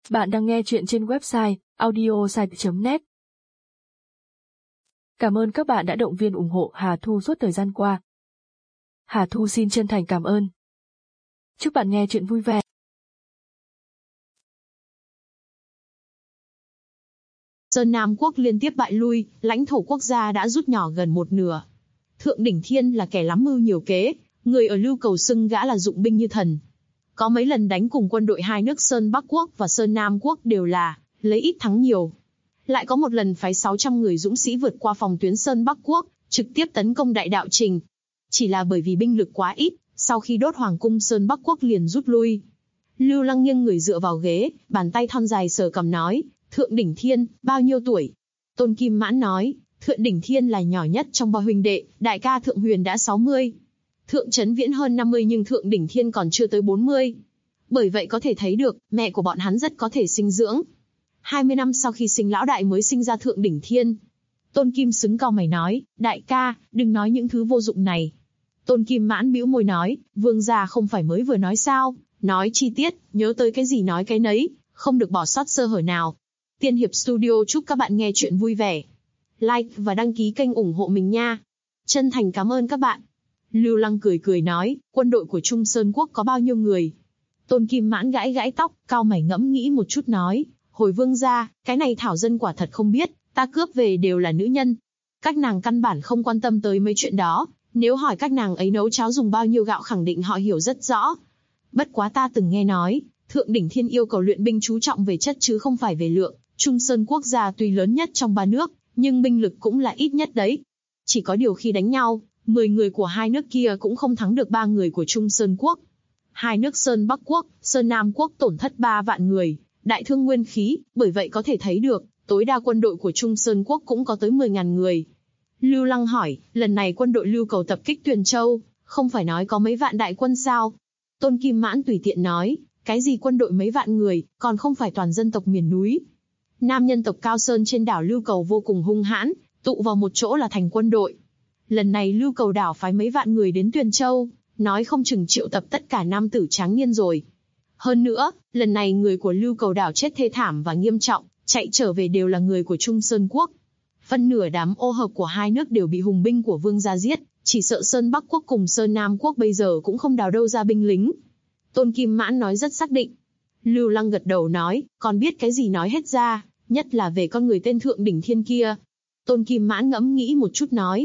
Bạn đang nghe chuyện trên website audiosite.net. Cảm ơn các bạn đã động viên ủng hộ Hà Thu suốt thời gian qua. Hà Thu xin chân thành cảm ơn. Chúc bạn nghe chuyện vui vẻ. Sơn Nam quốc liên tiếp bại lui, lãnh thổ quốc gia đã rút nhỏ gần một nửa. Thượng Đỉnh Thiên là kẻ lắm mưu nhiều kế, người ở Lưu Cầu xưng gã là dụng binh như thần. Có mấy lần đánh cùng quân đội hai nước Sơn Bắc quốc và Sơn Nam quốc đều là lấy ít thắng nhiều. Lại có một lần phái 600 người dũng sĩ vượt qua phòng tuyến Sơn Bắc quốc, trực tiếp tấn công đại đạo trình. Chỉ là bởi vì binh lực quá ít, sau khi đốt hoàng cung Sơn Bắc quốc liền rút lui. Lưu Lăng nghiêng người dựa vào ghế, bàn tay thon dài sờ cằm nói, Thượng Đỉnh Thiên, bao nhiêu tuổi? Tôn Kim Mãn nói, Thượng Đỉnh Thiên là nhỏ nhất trong ba huynh đệ, đại ca Thượng Huyền đã 60. Thượng Trấn Viễn hơn 50 nhưng Thượng Đỉnh Thiên còn chưa tới 40. Bởi vậy có thể thấy được, mẹ của bọn hắn rất có thể sinh dưỡng. 20 năm sau khi sinh lão đại mới sinh ra Thượng Đỉnh Thiên. Tôn Kim Xứng cau mày nói, đại ca, đừng nói những thứ vô dụng này. Tôn Kim Mãn bĩu môi nói, vương gia không phải mới vừa nói sao, nói chi tiết, nhớ tới cái gì nói cái nấy, không được bỏ sót sơ hở nào. Tiên Hiệp Studio chúc các bạn nghe chuyện vui vẻ. Like và đăng ký kênh ủng hộ mình nha. Chân thành cảm ơn các bạn. Lưu Lăng cười cười nói, quân đội của Trung Sơn Quốc có bao nhiêu người? Tôn Kim Mãn gãi gãi tóc, cau mày ngẫm nghĩ một chút nói, hồi vương gia, cái này thảo dân quả thật không biết, ta cướp về đều là nữ nhân. Các nàng căn bản không quan tâm tới mấy chuyện đó, nếu hỏi các nàng ấy nấu cháo dùng bao nhiêu gạo khẳng định họ hiểu rất rõ. Bất quá ta từng nghe nói, Thượng Đỉnh Thiên yêu cầu luyện binh chú trọng về chất chứ không phải về lượng. Trung Sơn quốc gia tuy lớn nhất trong ba nước, nhưng binh lực cũng là ít nhất đấy. Chỉ có điều khi đánh nhau, 10 người của hai nước kia cũng không thắng được 3 người của Trung Sơn quốc. Hai nước Sơn Bắc quốc, Sơn Nam quốc tổn thất 3 vạn người, đại thương nguyên khí, bởi vậy có thể thấy được, tối đa quân đội của Trung Sơn quốc cũng có tới 10.000 người. Lưu Lăng hỏi, lần này quân đội Lưu Cầu tập kích Tuyền Châu, không phải nói có mấy vạn đại quân sao? Tôn Kim Mãn tùy tiện nói, cái gì quân đội mấy vạn người, còn không phải toàn dân tộc miền núi. Nam nhân tộc Cao Sơn trên đảo Lưu Cầu vô cùng hung hãn, tụ vào một chỗ là thành quân đội. Lần này Lưu Cầu đảo phái mấy vạn người đến Tuyền Châu, nói không chừng triệu tập tất cả nam tử tráng niên rồi. Hơn nữa, lần này người của Lưu Cầu đảo chết thê thảm và nghiêm trọng, chạy trở về đều là người của Trung Sơn quốc. Phân nửa đám ô hợp của hai nước đều bị hùng binh của vương gia giết, chỉ sợ Sơn Bắc quốc cùng Sơn Nam quốc bây giờ cũng không đào đâu ra binh lính. Tôn Kim Mãn nói rất xác định. Lưu Lăng gật đầu nói, còn biết cái gì nói hết ra, nhất là về con người tên Thượng Đỉnh Thiên kia. Tôn Kim Mãn ngẫm nghĩ một chút nói,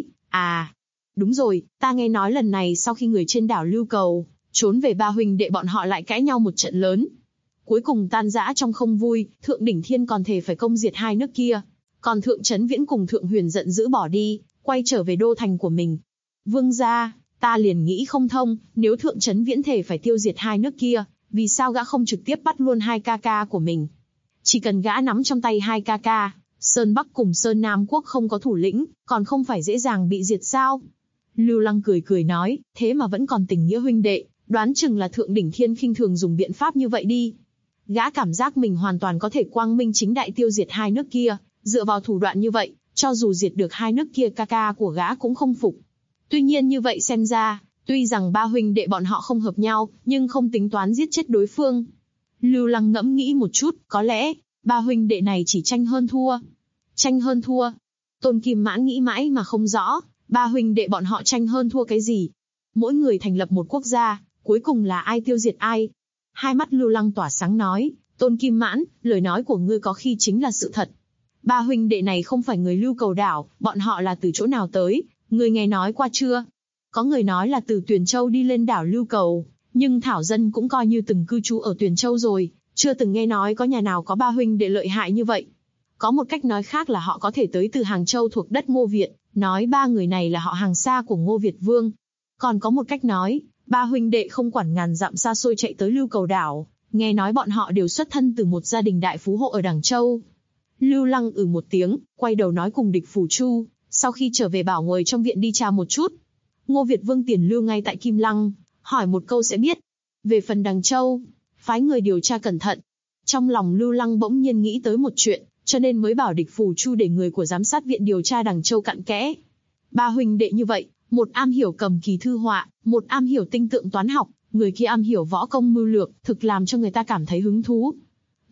đúng rồi, ta nghe nói lần này sau khi người trên đảo Lưu Cầu trốn về ba huynh đệ bọn họ lại cãi nhau một trận lớn. Cuối cùng tan rã trong không vui, Thượng Đỉnh Thiên còn thề phải công diệt hai nước kia. Còn Thượng Trấn Viễn cùng Thượng Huyền giận dữ bỏ đi, quay trở về đô thành của mình. Vương gia, ta liền nghĩ không thông, nếu Thượng Trấn Viễn thề phải tiêu diệt hai nước kia, vì sao gã không trực tiếp bắt luôn hai ca ca của mình? Chỉ cần gã nắm trong tay hai ca ca, Sơn Bắc cùng Sơn Nam quốc không có thủ lĩnh, còn không phải dễ dàng bị diệt sao? Lưu Lăng cười cười nói, thế mà vẫn còn tình nghĩa huynh đệ, đoán chừng là Thượng Đỉnh Thiên khinh thường dùng biện pháp như vậy đi. Gã cảm giác mình hoàn toàn có thể quang minh chính đại tiêu diệt hai nước kia, dựa vào thủ đoạn như vậy, cho dù diệt được hai nước kia ca ca của gã cũng không phục. Tuy nhiên như vậy xem ra, tuy rằng ba huynh đệ bọn họ không hợp nhau, nhưng không tính toán giết chết đối phương. Lưu Lăng ngẫm nghĩ một chút, có lẽ, ba huynh đệ này chỉ tranh hơn thua. Tranh hơn thua. Tôn Kim Mãn nghĩ mãi mà không rõ, ba huynh đệ bọn họ tranh hơn thua cái gì. Mỗi người thành lập một quốc gia, cuối cùng là ai tiêu diệt ai. Hai mắt Lưu Lăng tỏa sáng nói, Tôn Kim Mãn, lời nói của ngươi có khi chính là sự thật. Ba huynh đệ này không phải người Lưu Cầu đảo, bọn họ là từ chỗ nào tới, ngươi nghe nói qua chưa? Có người nói là từ Tuyền Châu đi lên đảo Lưu Cầu, nhưng thảo dân cũng coi như từng cư trú ở Tuyền Châu rồi, chưa từng nghe nói có nhà nào có ba huynh đệ lợi hại như vậy. Có một cách nói khác là họ có thể tới từ Hàng Châu thuộc đất Ngô Việt, nói ba người này là họ hàng xa của Ngô Việt Vương. Còn có một cách nói, ba huynh đệ không quản ngàn dặm xa xôi chạy tới Lưu Cầu đảo, nghe nói bọn họ đều xuất thân từ một gia đình đại phú hộ ở Đằng Châu. Lưu Lăng một tiếng, quay đầu nói cùng Địch Phủ Chu, sau khi trở về bảo ngồi trong viện đi tra một chút. Ngô Việt Vương tiền lưu ngay tại Kim Lăng, hỏi một câu sẽ biết. Về phần Đằng Châu, phái người điều tra cẩn thận. Trong lòng Lưu Lăng bỗng nhiên nghĩ tới một chuyện, cho nên mới bảo Địch Phủ Chu để người của giám sát viện điều tra Đằng Châu cặn kẽ. Ba huynh đệ như vậy, một am hiểu cầm kỳ thư họa, một am hiểu tinh tượng toán học, người kia am hiểu võ công mưu lược, thực làm cho người ta cảm thấy hứng thú.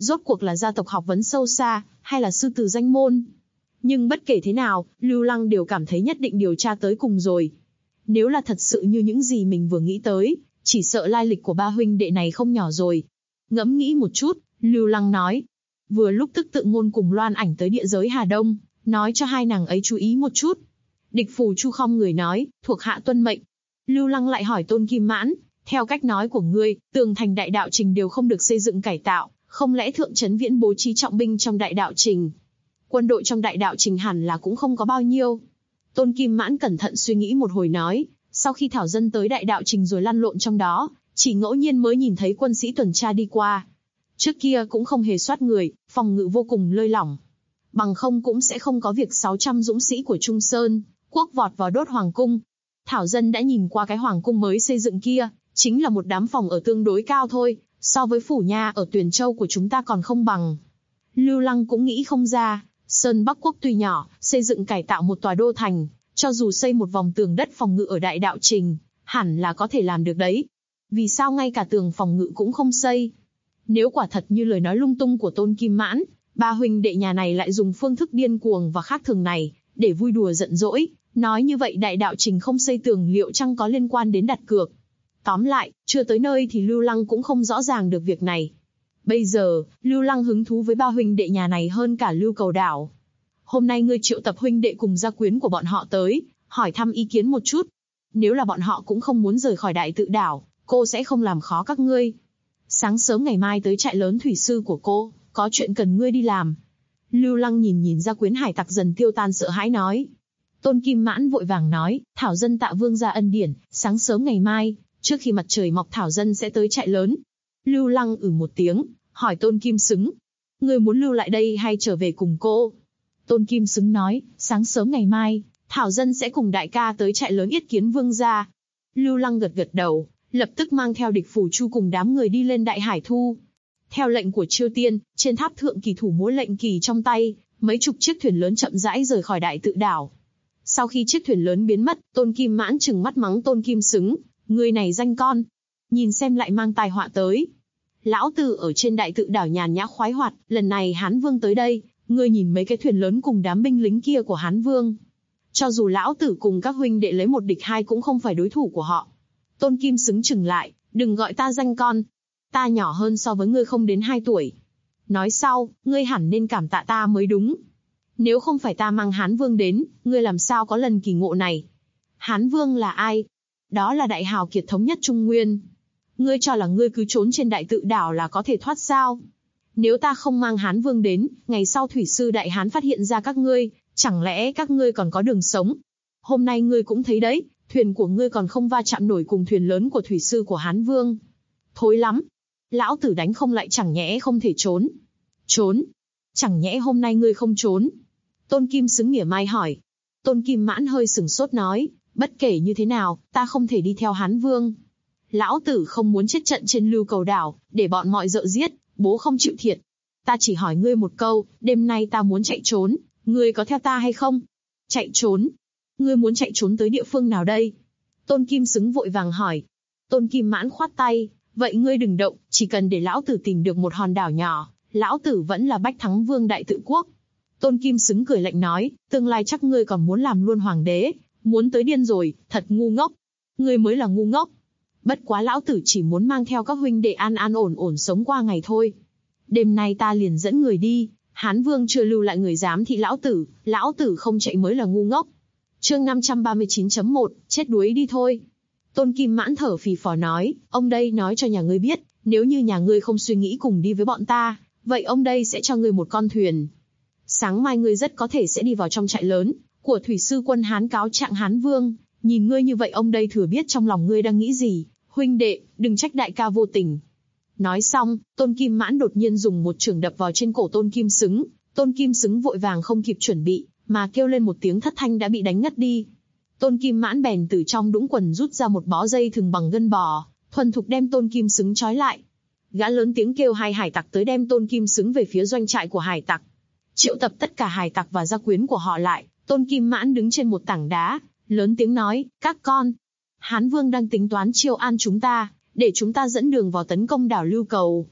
rốt cuộc là gia tộc học vấn sâu xa, hay là sư tử danh môn. Nhưng bất kể thế nào, Lưu Lăng đều cảm thấy nhất định điều tra tới cùng rồi. Nếu là thật sự như những gì mình vừa nghĩ tới, chỉ sợ lai lịch của ba huynh đệ này không nhỏ rồi. Ngẫm nghĩ một chút, Lưu Lăng nói. Vừa lúc Tức Tự Ngôn cùng Loan Ảnh tới địa giới Hà Đông, nói cho hai nàng ấy chú ý một chút. Địch Phù Chu không người nói, thuộc hạ tuân mệnh. Lưu Lăng lại hỏi Tôn Kim Mãn, theo cách nói của ngươi, tường thành đại đạo trình đều không được xây dựng cải tạo, không lẽ Thượng Trấn Viễn bố trí trọng binh trong đại đạo trình? Quân đội trong đại đạo trình hẳn là cũng không có bao nhiêu. Tôn Kim Mãn cẩn thận suy nghĩ một hồi nói, sau khi thảo dân tới đại đạo trình rồi lăn lộn trong đó, chỉ ngẫu nhiên mới nhìn thấy quân sĩ tuần tra đi qua. Trước kia cũng không hề soát người, phòng ngự vô cùng lơi lỏng. Bằng không cũng sẽ không có việc 600 dũng sĩ của Trung Sơn quốc vọt vào đốt hoàng cung. Thảo dân đã nhìn qua cái hoàng cung mới xây dựng kia, chính là một đám phòng ở tương đối cao thôi, so với phủ nha ở Tuyền Châu của chúng ta còn không bằng. Lưu Lăng cũng nghĩ không ra, Sơn Bắc Quốc tuy nhỏ, xây dựng cải tạo một tòa đô thành, cho dù xây một vòng tường đất phòng ngự ở đại đạo trình, hẳn là có thể làm được đấy. Vì sao ngay cả tường phòng ngự cũng không xây? Nếu quả thật như lời nói lung tung của Tôn Kim Mãn, ba huynh đệ nhà này lại dùng phương thức điên cuồng và khác thường này, để vui đùa giận dỗi, nói như vậy đại đạo trình không xây tường liệu chăng có liên quan đến đặt cược. Tóm lại, chưa tới nơi thì Lưu Lăng cũng không rõ ràng được việc này. Bây giờ, Lưu Lăng hứng thú với ba huynh đệ nhà này hơn cả Lưu Cầu Đảo. Hôm nay ngươi triệu tập huynh đệ cùng gia quyến của bọn họ tới, hỏi thăm ý kiến một chút. Nếu là bọn họ cũng không muốn rời khỏi đại tự đảo, cô sẽ không làm khó các ngươi. Sáng sớm ngày mai tới trại lớn thủy sư của cô, có chuyện cần ngươi đi làm. Lưu Lăng nhìn gia quyến hải tặc dần tiêu tan sợ hãi nói. Tôn Kim Mãn vội vàng nói, thảo dân tạ vương gia ân điển, sáng sớm ngày mai, trước khi mặt trời mọc thảo dân sẽ tới trại lớn. Lưu Lăng một tiếng, hỏi Tôn Kim Xứng. Ngươi muốn lưu lại đây hay trở về cùng cô? Tôn Kim Xứng nói, sáng sớm ngày mai, thảo dân sẽ cùng đại ca tới trại lớn yết kiến vương gia. Lưu Lăng gật gật đầu, lập tức mang theo Địch Phù Chu cùng đám người đi lên Đại Hải Thu. Theo lệnh của Chiêu Tiên, trên tháp thượng kỳ thủ múa lệnh kỳ trong tay, mấy chục chiếc thuyền lớn chậm rãi rời khỏi đại tự đảo. Sau khi chiếc thuyền lớn biến mất, Tôn Kim Mãn trừng mắt mắng Tôn Kim Xứng, người này danh con, nhìn xem lại mang tai họa tới. Lão tử ở trên đại tự đảo nhàn nhã khoái hoạt, lần này Hán Vương tới đây, ngươi nhìn mấy cái thuyền lớn cùng đám binh lính kia của Hán Vương. Cho dù lão tử cùng các huynh đệ lấy một địch hai cũng không phải đối thủ của họ. Tôn Kim Xứng chừng lại, đừng gọi ta danh con. Ta nhỏ hơn so với ngươi không đến 2 tuổi. Nói sau, ngươi hẳn nên cảm tạ ta mới đúng. Nếu không phải ta mang Hán Vương đến, ngươi làm sao có lần kỳ ngộ này? Hán Vương là ai? Đó là đại hào kiệt thống nhất Trung Nguyên. Ngươi cho là ngươi cứ trốn trên đại tự đảo là có thể thoát sao? Nếu ta không mang Hán Vương đến, ngày sau thủy sư đại Hán phát hiện ra các ngươi, chẳng lẽ các ngươi còn có đường sống? Hôm nay ngươi cũng thấy đấy, thuyền của ngươi còn không va chạm nổi cùng thuyền lớn của thủy sư của Hán Vương. Thối lắm. Lão tử đánh không lại chẳng nhẽ không thể trốn. Trốn? Chẳng nhẽ hôm nay ngươi không trốn? Tôn Kim Xứng mỉa mai hỏi. Tôn Kim Mãn hơi sửng sốt nói, bất kể như thế nào, ta không thể đi theo Hán Vương. Lão tử không muốn chết trận trên Lưu Cầu Đảo, để bọn mọi dợ giết, bố không chịu thiệt. Ta chỉ hỏi ngươi một câu, đêm nay ta muốn chạy trốn, ngươi có theo ta hay không? Chạy trốn? Ngươi muốn chạy trốn tới địa phương nào đây? Tôn Kim Xứng vội vàng hỏi. Tôn Kim Mãn khoát tay, vậy ngươi đừng động, chỉ cần để lão tử tìm được một hòn đảo nhỏ, lão tử vẫn là Bách Thắng Vương đại tự quốc. Tôn Kim Xứng cười lạnh nói, tương lai chắc ngươi còn muốn làm luôn hoàng đế, muốn tới điên rồi, thật ngu ngốc. Ngươi mới là ngu ngốc. Bất quá lão tử chỉ muốn mang theo các huynh đệ an an ổn ổn sống qua ngày thôi. Đêm nay ta liền dẫn người đi, Hán Vương chưa lưu lại người dám thị lão tử không chạy mới là ngu ngốc. Chương 539.1, chết đuối đi thôi. Tôn Kim Mãn thở phì phò nói, ông đây nói cho nhà ngươi biết, nếu như nhà ngươi không suy nghĩ cùng đi với bọn ta, vậy ông đây sẽ cho ngươi một con thuyền. Sáng mai ngươi rất có thể sẽ đi vào trong trại lớn của thủy sư quân Hán cáo trạng Hán Vương, nhìn ngươi như vậy ông đây thừa biết trong lòng ngươi đang nghĩ gì, huynh đệ, đừng trách đại ca vô tình. Nói xong, Tôn Kim Mãn đột nhiên dùng một chưởng đập vào trên cổ Tôn Kim Xứng, Tôn Kim Xứng vội vàng không kịp chuẩn bị, mà kêu lên một tiếng thất thanh đã bị đánh ngất đi. Tôn Kim Mãn bèn từ trong đũng quần rút ra một bó dây thừng bằng gân bò, thuần thục đem Tôn Kim Xứng trói lại. Gã lớn tiếng kêu hai hải tặc tới đem Tôn Kim Xứng về phía doanh trại của hải tặc. Triệu tập tất cả hải tặc và gia quyến của họ lại, Tôn Kim Mãn đứng trên một tảng đá, lớn tiếng nói, các con, Hán Vương đang tính toán chiêu an chúng ta, để chúng ta dẫn đường vào tấn công đảo Lưu Cầu.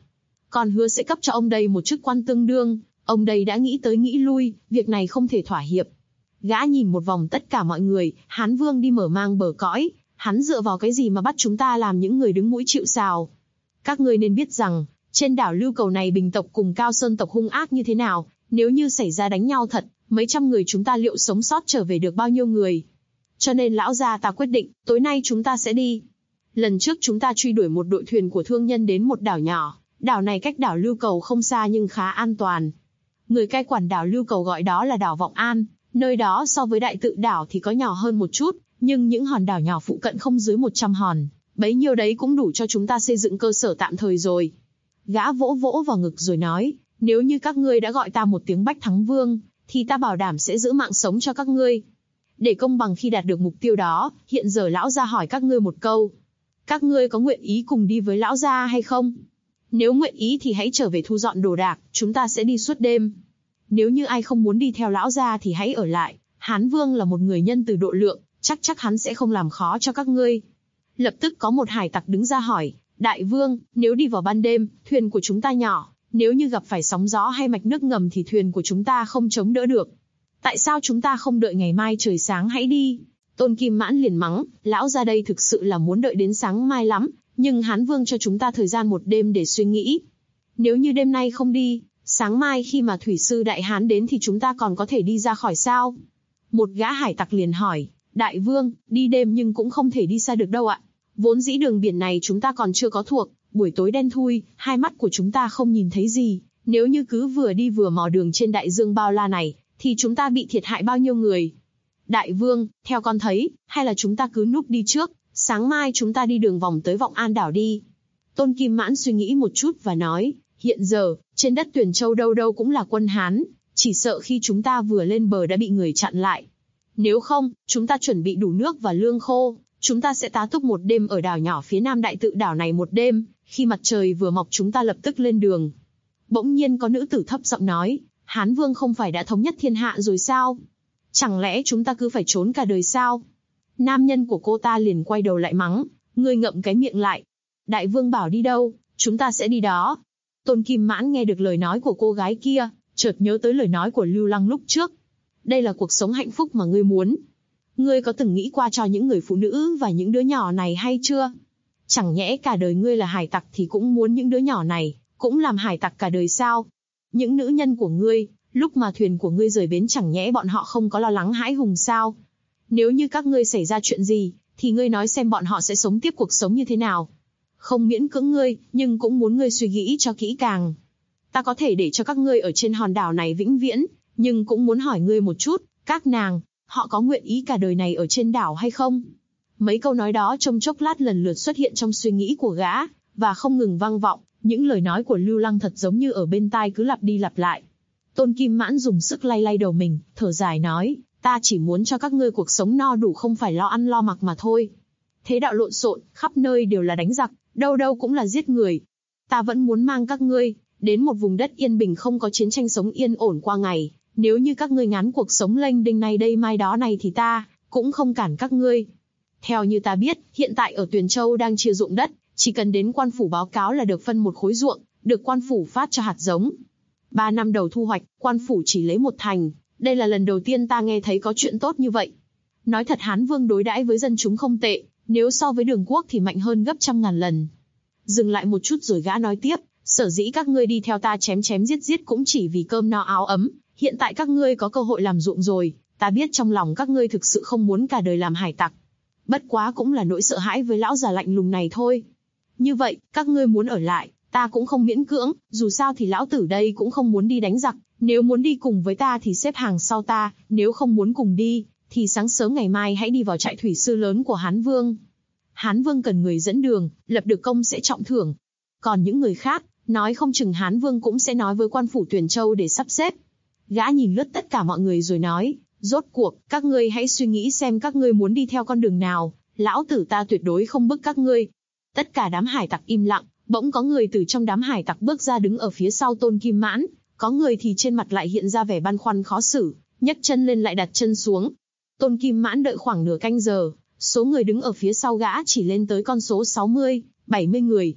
còn hứa sẽ cấp cho ông đây một chức quan tương đương. Ông đây đã nghĩ tới nghĩ lui, việc này không thể thỏa hiệp. Gã nhìn một vòng tất cả mọi người, Hán Vương đi mở mang bờ cõi, hắn dựa vào cái gì mà bắt chúng ta làm những người đứng mũi chịu sào? Các ngươi nên biết rằng, trên đảo Lưu Cầu này Bình tộc cùng Cao Sơn tộc hung ác như thế nào, nếu như xảy ra đánh nhau thật, mấy trăm người chúng ta liệu sống sót trở về được bao nhiêu người? Cho nên lão gia ta quyết định, tối nay chúng ta sẽ đi. Lần trước chúng ta truy đuổi một đội thuyền của thương nhân đến một đảo nhỏ, đảo này cách đảo Lưu Cầu không xa nhưng khá an toàn. Người cai quản đảo Lưu Cầu gọi đó là đảo Vọng An, nơi đó so với Đại Tự đảo thì có nhỏ hơn một chút, nhưng những hòn đảo nhỏ phụ cận không dưới 100 hòn, bấy nhiêu đấy cũng đủ cho chúng ta xây dựng cơ sở tạm thời rồi. Gã vỗ vỗ vào ngực rồi nói, nếu như các ngươi đã gọi ta một tiếng Bách Thắng Vương, thì ta bảo đảm sẽ giữ mạng sống cho các ngươi. Để công bằng khi đạt được mục tiêu đó, hiện giờ lão gia hỏi các ngươi một câu. Các ngươi có nguyện ý cùng đi với lão gia hay không? Nếu nguyện ý thì hãy trở về thu dọn đồ đạc, chúng ta sẽ đi suốt đêm. Nếu như ai không muốn đi theo lão gia thì hãy ở lại, Hán Vương là một người nhân từ độ lượng, chắc hắn sẽ không làm khó cho các ngươi. Lập tức có một hải tặc đứng ra hỏi, Đại Vương, nếu đi vào ban đêm, thuyền của chúng ta nhỏ, nếu như gặp phải sóng gió hay mạch nước ngầm thì thuyền của chúng ta không chống đỡ được. Tại sao chúng ta không đợi ngày mai trời sáng hãy đi? Tôn Kim Mãn liền mắng, lão ra đây thực sự là muốn đợi đến sáng mai lắm, nhưng Hán Vương cho chúng ta thời gian một đêm để suy nghĩ. Nếu như đêm nay không đi, sáng mai khi mà thủy sư Đại Hán đến thì chúng ta còn có thể đi ra khỏi sao? Một gã hải tặc liền hỏi, Đại Vương, đi đêm nhưng cũng không thể đi xa được đâu ạ. Vốn dĩ đường biển này chúng ta còn chưa có thuộc, buổi tối đen thui, hai mắt của chúng ta không nhìn thấy gì. Nếu như cứ vừa đi vừa mò đường trên đại dương bao la này, thì chúng ta bị thiệt hại bao nhiêu người? Đại Vương, theo con thấy, hay là chúng ta cứ núp đi trước, sáng mai chúng ta đi đường vòng tới Vọng An đảo đi. Tôn Kim Mãn suy nghĩ một chút và nói, hiện giờ, trên đất Tuyền Châu đâu đâu cũng là quân Hán, chỉ sợ khi chúng ta vừa lên bờ đã bị người chặn lại. Nếu không, chúng ta chuẩn bị đủ nước và lương khô, chúng ta sẽ tá túc một đêm ở đảo nhỏ phía nam Đại Tự đảo này một đêm, khi mặt trời vừa mọc chúng ta lập tức lên đường. Bỗng nhiên có nữ tử thấp giọng nói, Hán Vương không phải đã thống nhất thiên hạ rồi sao? Chẳng lẽ chúng ta cứ phải trốn cả đời sao? Nam nhân của cô ta liền quay đầu lại mắng, ngươi ngậm cái miệng lại. Đại Vương bảo đi đâu, chúng ta sẽ đi đó. Tôn Kim Mãn nghe được lời nói của cô gái kia, chợt nhớ tới lời nói của Lưu Lăng lúc trước. Đây là cuộc sống hạnh phúc mà ngươi muốn. Ngươi có từng nghĩ qua cho những người phụ nữ và những đứa nhỏ này hay chưa? Chẳng nhẽ cả đời ngươi là hải tặc thì cũng muốn những đứa nhỏ này cũng làm hải tặc cả đời sao? Những nữ nhân của ngươi, lúc mà thuyền của ngươi rời bến chẳng nhẽ bọn họ không có lo lắng hãi hùng sao? Nếu như các ngươi xảy ra chuyện gì, thì ngươi nói xem bọn họ sẽ sống tiếp cuộc sống như thế nào? Không miễn cưỡng ngươi, nhưng cũng muốn ngươi suy nghĩ cho kỹ càng. Ta có thể để cho các ngươi ở trên hòn đảo này vĩnh viễn, nhưng cũng muốn hỏi ngươi một chút, các nàng, họ có nguyện ý cả đời này ở trên đảo hay không? Mấy câu nói đó trong chốc lát lần lượt xuất hiện trong suy nghĩ của gã, và không ngừng vang vọng, những lời nói của Lưu Lăng thật giống như ở bên tai cứ lặp đi lặp lại. Tôn Kim Mãn dùng sức lay lay đầu mình, thở dài nói, ta chỉ muốn cho các ngươi cuộc sống no đủ không phải lo ăn lo mặc mà thôi. Thế đạo lộn xộn, khắp nơi đều là đánh giặc, đâu đâu cũng là giết người. Ta vẫn muốn mang các ngươi đến một vùng đất yên bình không có chiến tranh sống yên ổn qua ngày. Nếu như các ngươi ngán cuộc sống lênh đênh này đây mai đó này thì ta cũng không cản các ngươi. Theo như ta biết, hiện tại ở Tuyền Châu đang chia ruộng đất, chỉ cần đến quan phủ báo cáo là được phân một khối ruộng, được quan phủ phát cho hạt giống. 3 năm đầu thu hoạch, quan phủ chỉ lấy 1 thành, đây là lần đầu tiên ta nghe thấy có chuyện tốt như vậy. Nói thật Hán Vương đối đãi với dân chúng không tệ, nếu so với Đường Quốc thì mạnh hơn gấp trăm ngàn lần. Dừng lại một chút rồi gã nói tiếp, sở dĩ các ngươi đi theo ta chém chém giết giết cũng chỉ vì cơm no áo ấm, hiện tại các ngươi có cơ hội làm ruộng rồi, ta biết trong lòng các ngươi thực sự không muốn cả đời làm hải tặc. Bất quá cũng là nỗi sợ hãi với lão già lạnh lùng này thôi. Như vậy, các ngươi muốn ở lại, ta cũng không miễn cưỡng, dù sao thì lão tử đây cũng không muốn đi đánh giặc, nếu muốn đi cùng với ta thì xếp hàng sau ta, nếu không muốn cùng đi, thì sáng sớm ngày mai hãy đi vào trại thủy sư lớn của Hán Vương. Hán Vương cần người dẫn đường, lập được công sẽ trọng thưởng. Còn những người khác, nói không chừng Hán Vương cũng sẽ nói với quan phủ Tuyền Châu để sắp xếp. Gã nhìn lướt tất cả mọi người rồi nói, rốt cuộc, các ngươi hãy suy nghĩ xem các ngươi muốn đi theo con đường nào, lão tử ta tuyệt đối không bức các ngươi. Tất cả đám hải tặc im lặng, bỗng có người từ trong đám hải tặc bước ra đứng ở phía sau Tôn Kim Mãn, có người thì trên mặt lại hiện ra vẻ băn khoăn khó xử, nhấc chân lên lại đặt chân xuống. Tôn Kim Mãn đợi khoảng nửa canh giờ, số người đứng ở phía sau gã chỉ lên tới con số 60, 70 người.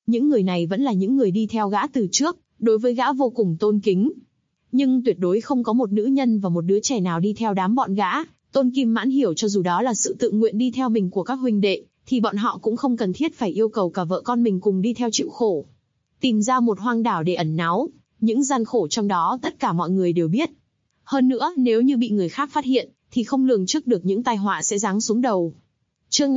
Những người này vẫn là những người đi theo gã từ trước, đối với gã vô cùng tôn kính. Nhưng tuyệt đối không có một nữ nhân và một đứa trẻ nào đi theo đám bọn gã. Tôn Kim Mãn hiểu cho dù đó là sự tự nguyện đi theo mình của các huynh đệ, thì bọn họ cũng không cần thiết phải yêu cầu cả vợ con mình cùng đi theo chịu khổ. Tìm ra một hoang đảo để ẩn náu, những gian khổ trong đó tất cả mọi người đều biết. Hơn nữa, nếu như bị người khác phát hiện, thì không lường trước được những tai họa sẽ giáng xuống đầu. Chương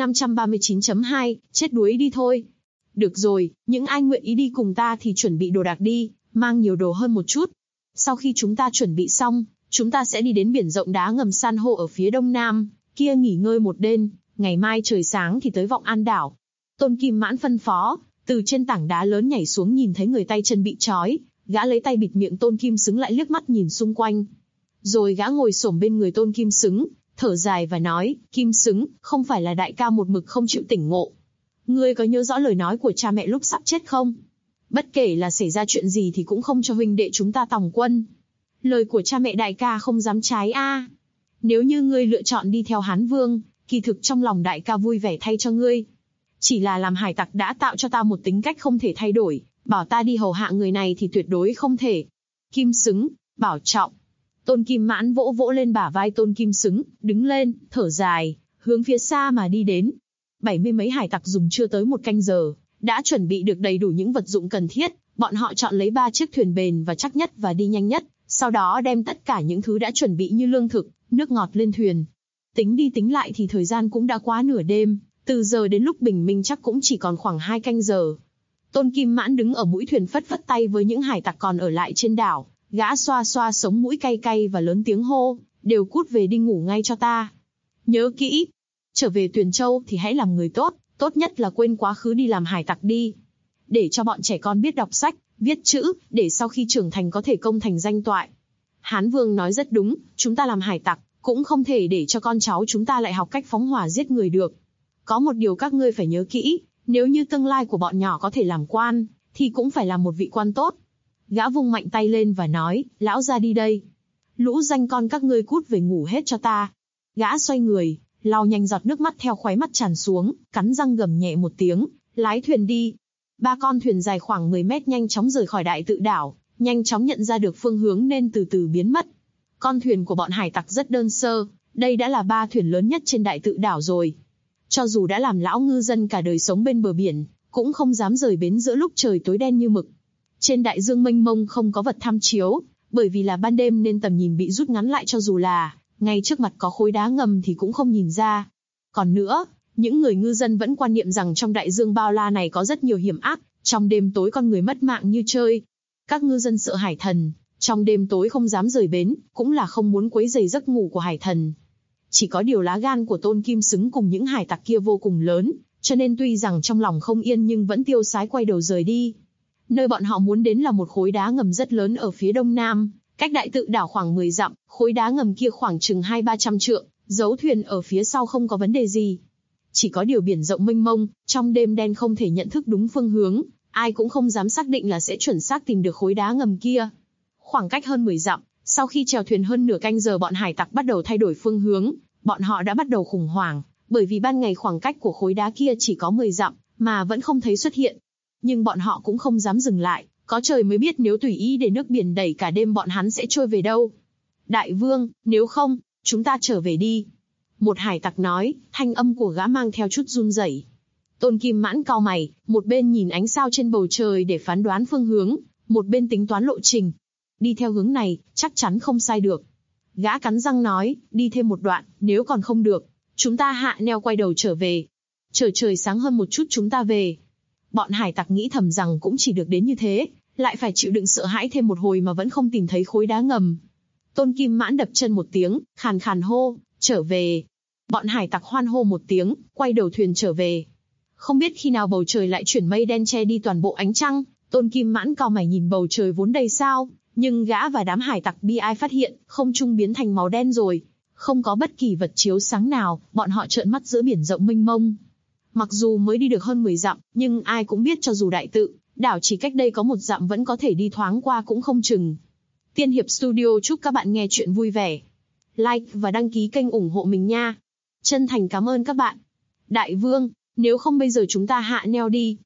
539.2, chết đuối đi thôi. Được rồi, những ai nguyện ý đi cùng ta thì chuẩn bị đồ đạc đi, mang nhiều đồ hơn một chút. Sau khi chúng ta chuẩn bị xong, chúng ta sẽ đi đến biển rộng đá ngầm san hô ở phía đông nam, kia nghỉ ngơi một đêm, ngày mai trời sáng thì tới Vọng An đảo. Tôn Kim Mãn phân phó, từ trên tảng đá lớn nhảy xuống nhìn thấy người tay chân bị trói, gã lấy tay bịt miệng Tôn Kim Xứng lại liếc mắt nhìn xung quanh. Rồi gã ngồi xổm bên người Tôn Kim Xứng, thở dài và nói, Kim Xứng, không phải là đại ca một mực không chịu tỉnh ngộ. Ngươi có nhớ rõ lời nói của cha mẹ lúc sắp chết không? Bất kể là xảy ra chuyện gì thì cũng không cho huynh đệ chúng ta tòng quân. Lời của cha mẹ đại ca không dám trái a. Nếu như ngươi lựa chọn đi theo Hán Vương, kỳ thực trong lòng đại ca vui vẻ thay cho ngươi. Chỉ là làm hải tặc đã tạo cho ta một tính cách không thể thay đổi, bảo ta đi hầu hạ người này thì tuyệt đối không thể. Kim Xứng, bảo trọng. Tôn Kim Mãn vỗ vỗ lên bả vai Tôn Kim Xứng, đứng lên, thở dài, hướng phía xa mà đi đến. 70 mấy hải tặc dùng chưa tới một canh giờ, đã chuẩn bị được đầy đủ những vật dụng cần thiết. Bọn họ chọn lấy 3 chiếc thuyền bền và chắc nhất và đi nhanh nhất, sau đó đem tất cả những thứ đã chuẩn bị như lương thực, nước ngọt lên thuyền. Tính đi tính lại thì thời gian cũng đã quá nửa đêm, từ giờ đến lúc bình minh chắc cũng chỉ còn khoảng 2 canh giờ. Tôn Kim Mãn đứng ở mũi thuyền phất phất tay với những hải tặc còn ở lại trên đảo, gã xoa xoa sống mũi cay cay và lớn tiếng hô, đều cút về đi ngủ ngay cho ta. Nhớ kỹ, trở về Tuyền Châu thì hãy làm người tốt, tốt nhất là quên quá khứ đi làm hải tặc đi. Để cho bọn trẻ con biết đọc sách, viết chữ, để sau khi trưởng thành có thể công thành danh toại. Hán Vương nói rất đúng, chúng ta làm hải tặc, cũng không thể để cho con cháu chúng ta lại học cách phóng hỏa giết người được. Có một điều các ngươi phải nhớ kỹ, nếu như tương lai của bọn nhỏ có thể làm quan, thì cũng phải là một vị quan tốt. Gã vung mạnh tay lên và nói, lão ra đi đây. Lũ danh con các ngươi cút về ngủ hết cho ta. Gã xoay người, lau nhanh giọt nước mắt theo khóe mắt tràn xuống, cắn răng gầm nhẹ một tiếng, lái thuyền đi. 3 con thuyền dài khoảng 10 mét nhanh chóng rời khỏi đại tự đảo, nhanh chóng nhận ra được phương hướng nên từ từ biến mất. Con thuyền của bọn hải tặc rất đơn sơ, đây đã là 3 thuyền lớn nhất trên đại tự đảo rồi. Cho dù đã làm lão ngư dân cả đời sống bên bờ biển, cũng không dám rời bến giữa lúc trời tối đen như mực. Trên đại dương mênh mông không có vật tham chiếu, bởi vì là ban đêm nên tầm nhìn bị rút ngắn lại, cho dù là ngay trước mặt có khối đá ngầm thì cũng không nhìn ra. Còn nữa, những người ngư dân vẫn quan niệm rằng trong đại dương bao la này có rất nhiều hiểm ác, trong đêm tối con người mất mạng như chơi. Các ngư dân sợ hải thần, trong đêm tối không dám rời bến, cũng là không muốn quấy rầy giấc ngủ của hải thần. Chỉ có điều lá gan của Tôn Kim Xứng cùng những hải tặc kia vô cùng lớn, cho nên tuy rằng trong lòng không yên nhưng vẫn tiêu sái quay đầu rời đi. Nơi bọn họ muốn đến là một khối đá ngầm rất lớn ở phía đông nam, cách đại tự đảo khoảng 10 dặm, khối đá ngầm kia khoảng chừng 200-300 trượng, giấu thuyền ở phía sau không có vấn đề gì. Chỉ có điều biển rộng mênh mông, trong đêm đen không thể nhận thức đúng phương hướng, ai cũng không dám xác định là sẽ chuẩn xác tìm được khối đá ngầm kia. Khoảng cách hơn 10 dặm, sau khi chèo thuyền hơn nửa canh giờ bọn hải tặc bắt đầu thay đổi phương hướng, bọn họ đã bắt đầu khủng hoảng, bởi vì ban ngày khoảng cách của khối đá kia chỉ có 10 dặm, mà vẫn không thấy xuất hiện. Nhưng bọn họ cũng không dám dừng lại, có trời mới biết nếu tùy ý để nước biển đẩy cả đêm bọn hắn sẽ trôi về đâu. Đại vương, nếu không, chúng ta trở về đi. Một hải tặc nói, thanh âm của gã mang theo chút run rẩy. Tôn Kim Mãn cau mày, một bên nhìn ánh sao trên bầu trời để phán đoán phương hướng, một bên tính toán lộ trình. Đi theo hướng này, chắc chắn không sai được. Gã cắn răng nói, đi thêm một đoạn, nếu còn không được, chúng ta hạ neo quay đầu trở về. Chờ trời sáng hơn một chút chúng ta về. Bọn hải tặc nghĩ thầm rằng cũng chỉ được đến như thế, lại phải chịu đựng sợ hãi thêm một hồi mà vẫn không tìm thấy khối đá ngầm. Tôn Kim Mãn đập chân một tiếng, khàn khàn hô, trở về. Bọn hải tặc hoan hô một tiếng, quay đầu thuyền trở về. Không biết khi nào bầu trời lại chuyển mây đen che đi toàn bộ ánh trăng, Tôn Kim Mãn cau mày nhìn bầu trời vốn đầy sao, nhưng gã và đám hải tặc bi ai phát hiện, không trung biến thành màu đen rồi. Không có bất kỳ vật chiếu sáng nào, bọn họ trợn mắt giữa biển rộng mênh mông. Mặc dù mới đi được hơn 10 dặm, nhưng ai cũng biết cho dù đại tự đảo chỉ cách đây có 1 dặm vẫn có thể đi thoáng qua cũng không chừng. Tiên Hiệp Studio chúc các bạn nghe chuyện vui vẻ. Like và đăng ký kênh ủng hộ mình nha. Chân thành cảm ơn các bạn. Đại vương, nếu không bây giờ chúng ta hạ neo đi.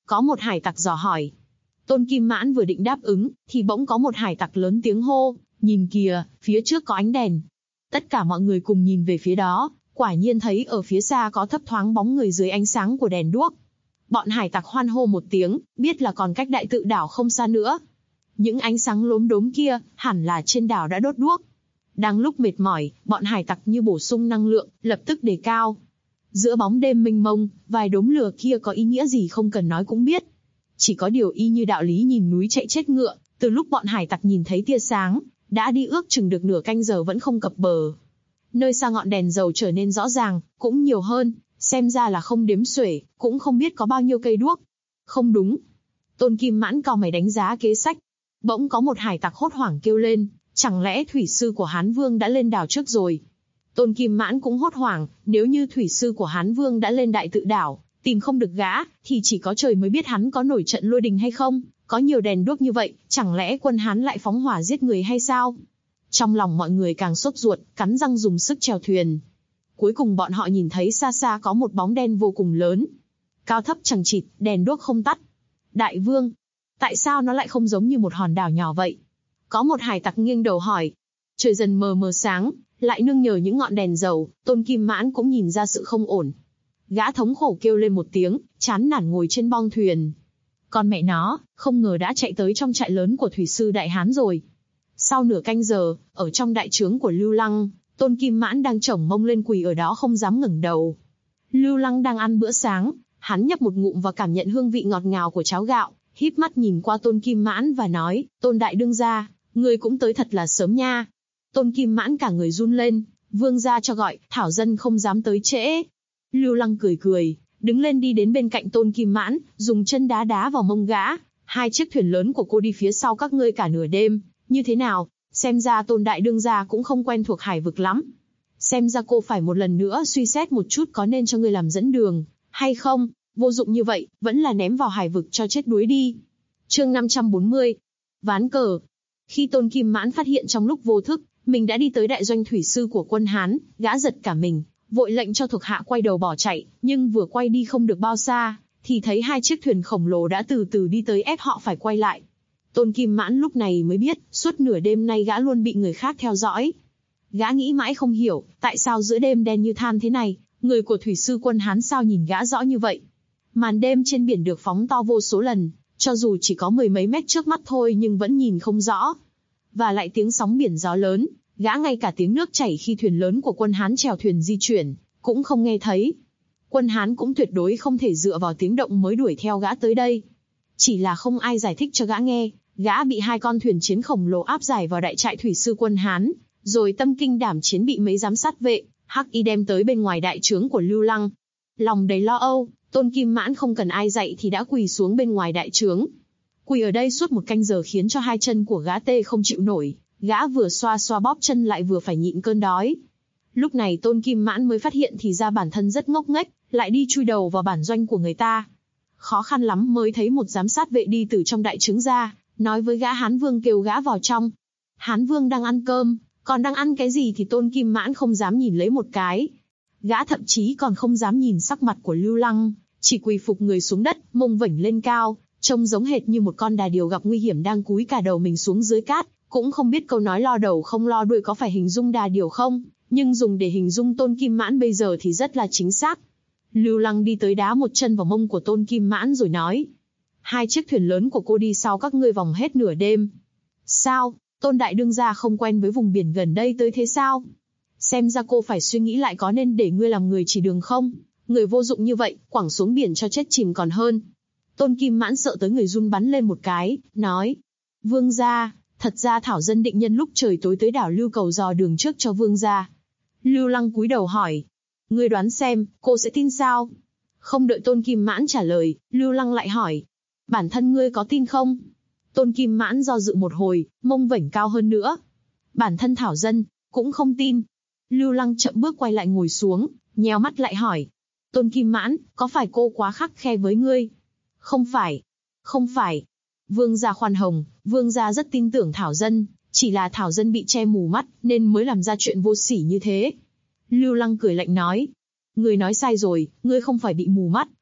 Có một hải tặc dò hỏi. Tôn Kim Mãn vừa định đáp ứng, thì bỗng có một hải tặc lớn tiếng hô, nhìn kìa, phía trước có ánh đèn. Tất cả mọi người cùng nhìn về phía đó, quả nhiên thấy ở phía xa có thấp thoáng bóng người dưới ánh sáng của đèn đuốc. Bọn hải tặc hoan hô một tiếng, biết là còn cách đại tự đảo không xa nữa. Những ánh sáng lốm đốm kia, hẳn là trên đảo đã đốt đuốc. Đang lúc mệt mỏi, bọn hải tặc như bổ sung năng lượng, lập tức đề cao. Giữa bóng đêm mênh mông, vài đốm lửa kia có ý nghĩa gì không cần nói cũng biết. Chỉ có điều y như đạo lý nhìn núi chạy chết ngựa, từ lúc bọn hải tặc nhìn thấy tia sáng, đã đi ước chừng được nửa canh giờ vẫn không cập bờ. Nơi xa ngọn đèn dầu trở nên rõ ràng, cũng nhiều hơn, xem ra là không đếm xuể, cũng không biết có bao nhiêu cây đuốc. Không đúng. Tôn Kim Mãn cau mày đánh giá kế sách. Bỗng có một hải tặc hốt hoảng kêu lên, chẳng lẽ thủy sư của Hán Vương đã lên đảo trước rồi? Tôn Kim Mãn cũng hốt hoảng, nếu như thủy sư của Hán Vương đã lên đại tự đảo, tìm không được gã, thì chỉ có trời mới biết hắn có nổi trận lôi đình hay không, có nhiều đèn đuốc như vậy, chẳng lẽ quân Hán lại phóng hỏa giết người hay sao? Trong lòng mọi người càng sốt ruột, cắn răng dùng sức chèo thuyền. Cuối cùng bọn họ nhìn thấy xa xa có một bóng đen vô cùng lớn. Cao thấp chằng chịt, đèn đuốc không tắt. Đại vương, tại sao nó lại không giống như một hòn đảo nhỏ vậy? Có một hải tặc nghiêng đầu hỏi. Trời dần mờ mờ sáng, lại nương nhờ những ngọn đèn dầu, Tôn Kim Mãn cũng nhìn ra sự không ổn. Gã thống khổ kêu lên một tiếng, chán nản ngồi trên bong thuyền. Con mẹ nó, không ngờ đã chạy tới trong trại lớn của thủy sư Đại Hán rồi. Sau nửa canh giờ, ở trong đại trướng của Lưu Lăng, Tôn Kim Mãn đang chổng mông lên quỳ ở đó không dám ngẩng đầu. Lưu Lăng đang ăn bữa sáng, hắn nhấp một ngụm và cảm nhận hương vị ngọt ngào của cháo gạo, híp mắt nhìn qua Tôn Kim Mãn và nói, Tôn đại đương gia, ngươi cũng tới thật là sớm nha. Tôn Kim Mãn cả người run lên, vương gia cho gọi, thảo dân không dám tới trễ. Lưu Lăng cười cười, đứng lên đi đến bên cạnh Tôn Kim Mãn, dùng chân đá đá vào mông gã. Hai chiếc thuyền lớn của cô đi phía sau các ngươi cả nửa đêm, như thế nào? Xem ra Tôn đại đương gia cũng không quen thuộc hải vực lắm. Xem ra cô phải một lần nữa suy xét một chút có nên cho ngươi làm dẫn đường, hay không? Vô dụng như vậy, vẫn là ném vào hải vực cho chết đuối đi. Chương 540. Ván cờ. Khi Tôn Kim Mãn phát hiện trong lúc vô thức, mình đã đi tới đại doanh thủy sư của quân Hán, gã giật cả mình, vội lệnh cho thuộc hạ quay đầu bỏ chạy, nhưng vừa quay đi không được bao xa, thì thấy hai chiếc thuyền khổng lồ đã từ từ đi tới ép họ phải quay lại. Tôn Kim Mãn lúc này mới biết, suốt nửa đêm nay gã luôn bị người khác theo dõi. Gã nghĩ mãi không hiểu, tại sao giữa đêm đen như than thế này, người của thủy sư quân Hán sao nhìn gã rõ như vậy. Màn đêm trên biển được phóng to vô số lần, cho dù chỉ có mười mấy mét trước mắt thôi nhưng vẫn nhìn không rõ. Và lại tiếng sóng biển gió lớn, gã ngay cả tiếng nước chảy khi thuyền lớn của quân Hán chèo thuyền di chuyển, cũng không nghe thấy. Quân Hán cũng tuyệt đối không thể dựa vào tiếng động mới đuổi theo gã tới đây. Chỉ là không ai giải thích cho gã nghe, gã bị hai con thuyền chiến khổng lồ áp giải vào đại trại thủy sư quân Hán, rồi tâm kinh đảm chiến bị mấy giám sát vệ, hắc y đem tới bên ngoài đại trướng của Lưu Lăng. Lòng đầy lo âu, Tôn Kim Mãn không cần ai dạy thì đã quỳ xuống bên ngoài đại trướng. Quỳ ở đây suốt một canh giờ khiến cho hai chân của gã tê không chịu nổi, gã vừa xoa xoa bóp chân lại vừa phải nhịn cơn đói. Lúc này Tôn Kim Mãn mới phát hiện thì ra bản thân rất ngốc nghếch, lại đi chui đầu vào bản doanh của người ta. Khó khăn lắm mới thấy một giám sát vệ đi từ trong đại trướng ra, nói với gã Hán Vương kêu gã vào trong. Hán Vương đang ăn cơm, còn đang ăn cái gì thì Tôn Kim Mãn không dám nhìn lấy một cái. Gã thậm chí còn không dám nhìn sắc mặt của Lưu Lăng, chỉ quỳ phục người xuống đất, mông vểnh lên cao, trông giống hệt như một con đà điểu gặp nguy hiểm đang cúi cả đầu mình xuống dưới cát. Cũng không biết câu nói lo đầu không lo đuôi có phải hình dung đà điểu không, nhưng dùng để hình dung Tôn Kim Mãn bây giờ thì rất là chính xác. Lưu Lăng đi tới đá một chân vào mông của Tôn Kim Mãn rồi nói. Hai chiếc thuyền lớn của cô đi sau các ngươi vòng hết nửa đêm. Sao, Tôn đại đương gia không quen với vùng biển gần đây tới thế sao? Xem ra cô phải suy nghĩ lại có nên để ngươi làm người chỉ đường không? Người vô dụng như vậy, quẳng xuống biển cho chết chìm còn hơn. Tôn Kim Mãn sợ tới người run bắn lên một cái, nói. Vương gia, thật ra thảo dân định nhân lúc trời tối tới đảo Lưu cầu dò đường trước cho vương gia. Lưu Lăng cúi đầu hỏi. Ngươi đoán xem, cô sẽ tin sao? Không đợi Tôn Kim Mãn trả lời, Lưu Lăng lại hỏi. Bản thân ngươi có tin không? Tôn Kim Mãn do dự một hồi, mông vểnh cao hơn nữa. Bản thân thảo dân, cũng không tin. Lưu Lăng chậm bước quay lại ngồi xuống, nheo mắt lại hỏi. Tôn Kim Mãn, có phải cô quá khắt khe với ngươi? Không phải. Không phải. Vương gia khoan hồng, vương gia rất tin tưởng thảo dân, chỉ là thảo dân bị che mù mắt nên mới làm ra chuyện vô sỉ như thế. Lưu Lăng cười lạnh nói. Ngươi nói sai rồi, ngươi không phải bị mù mắt,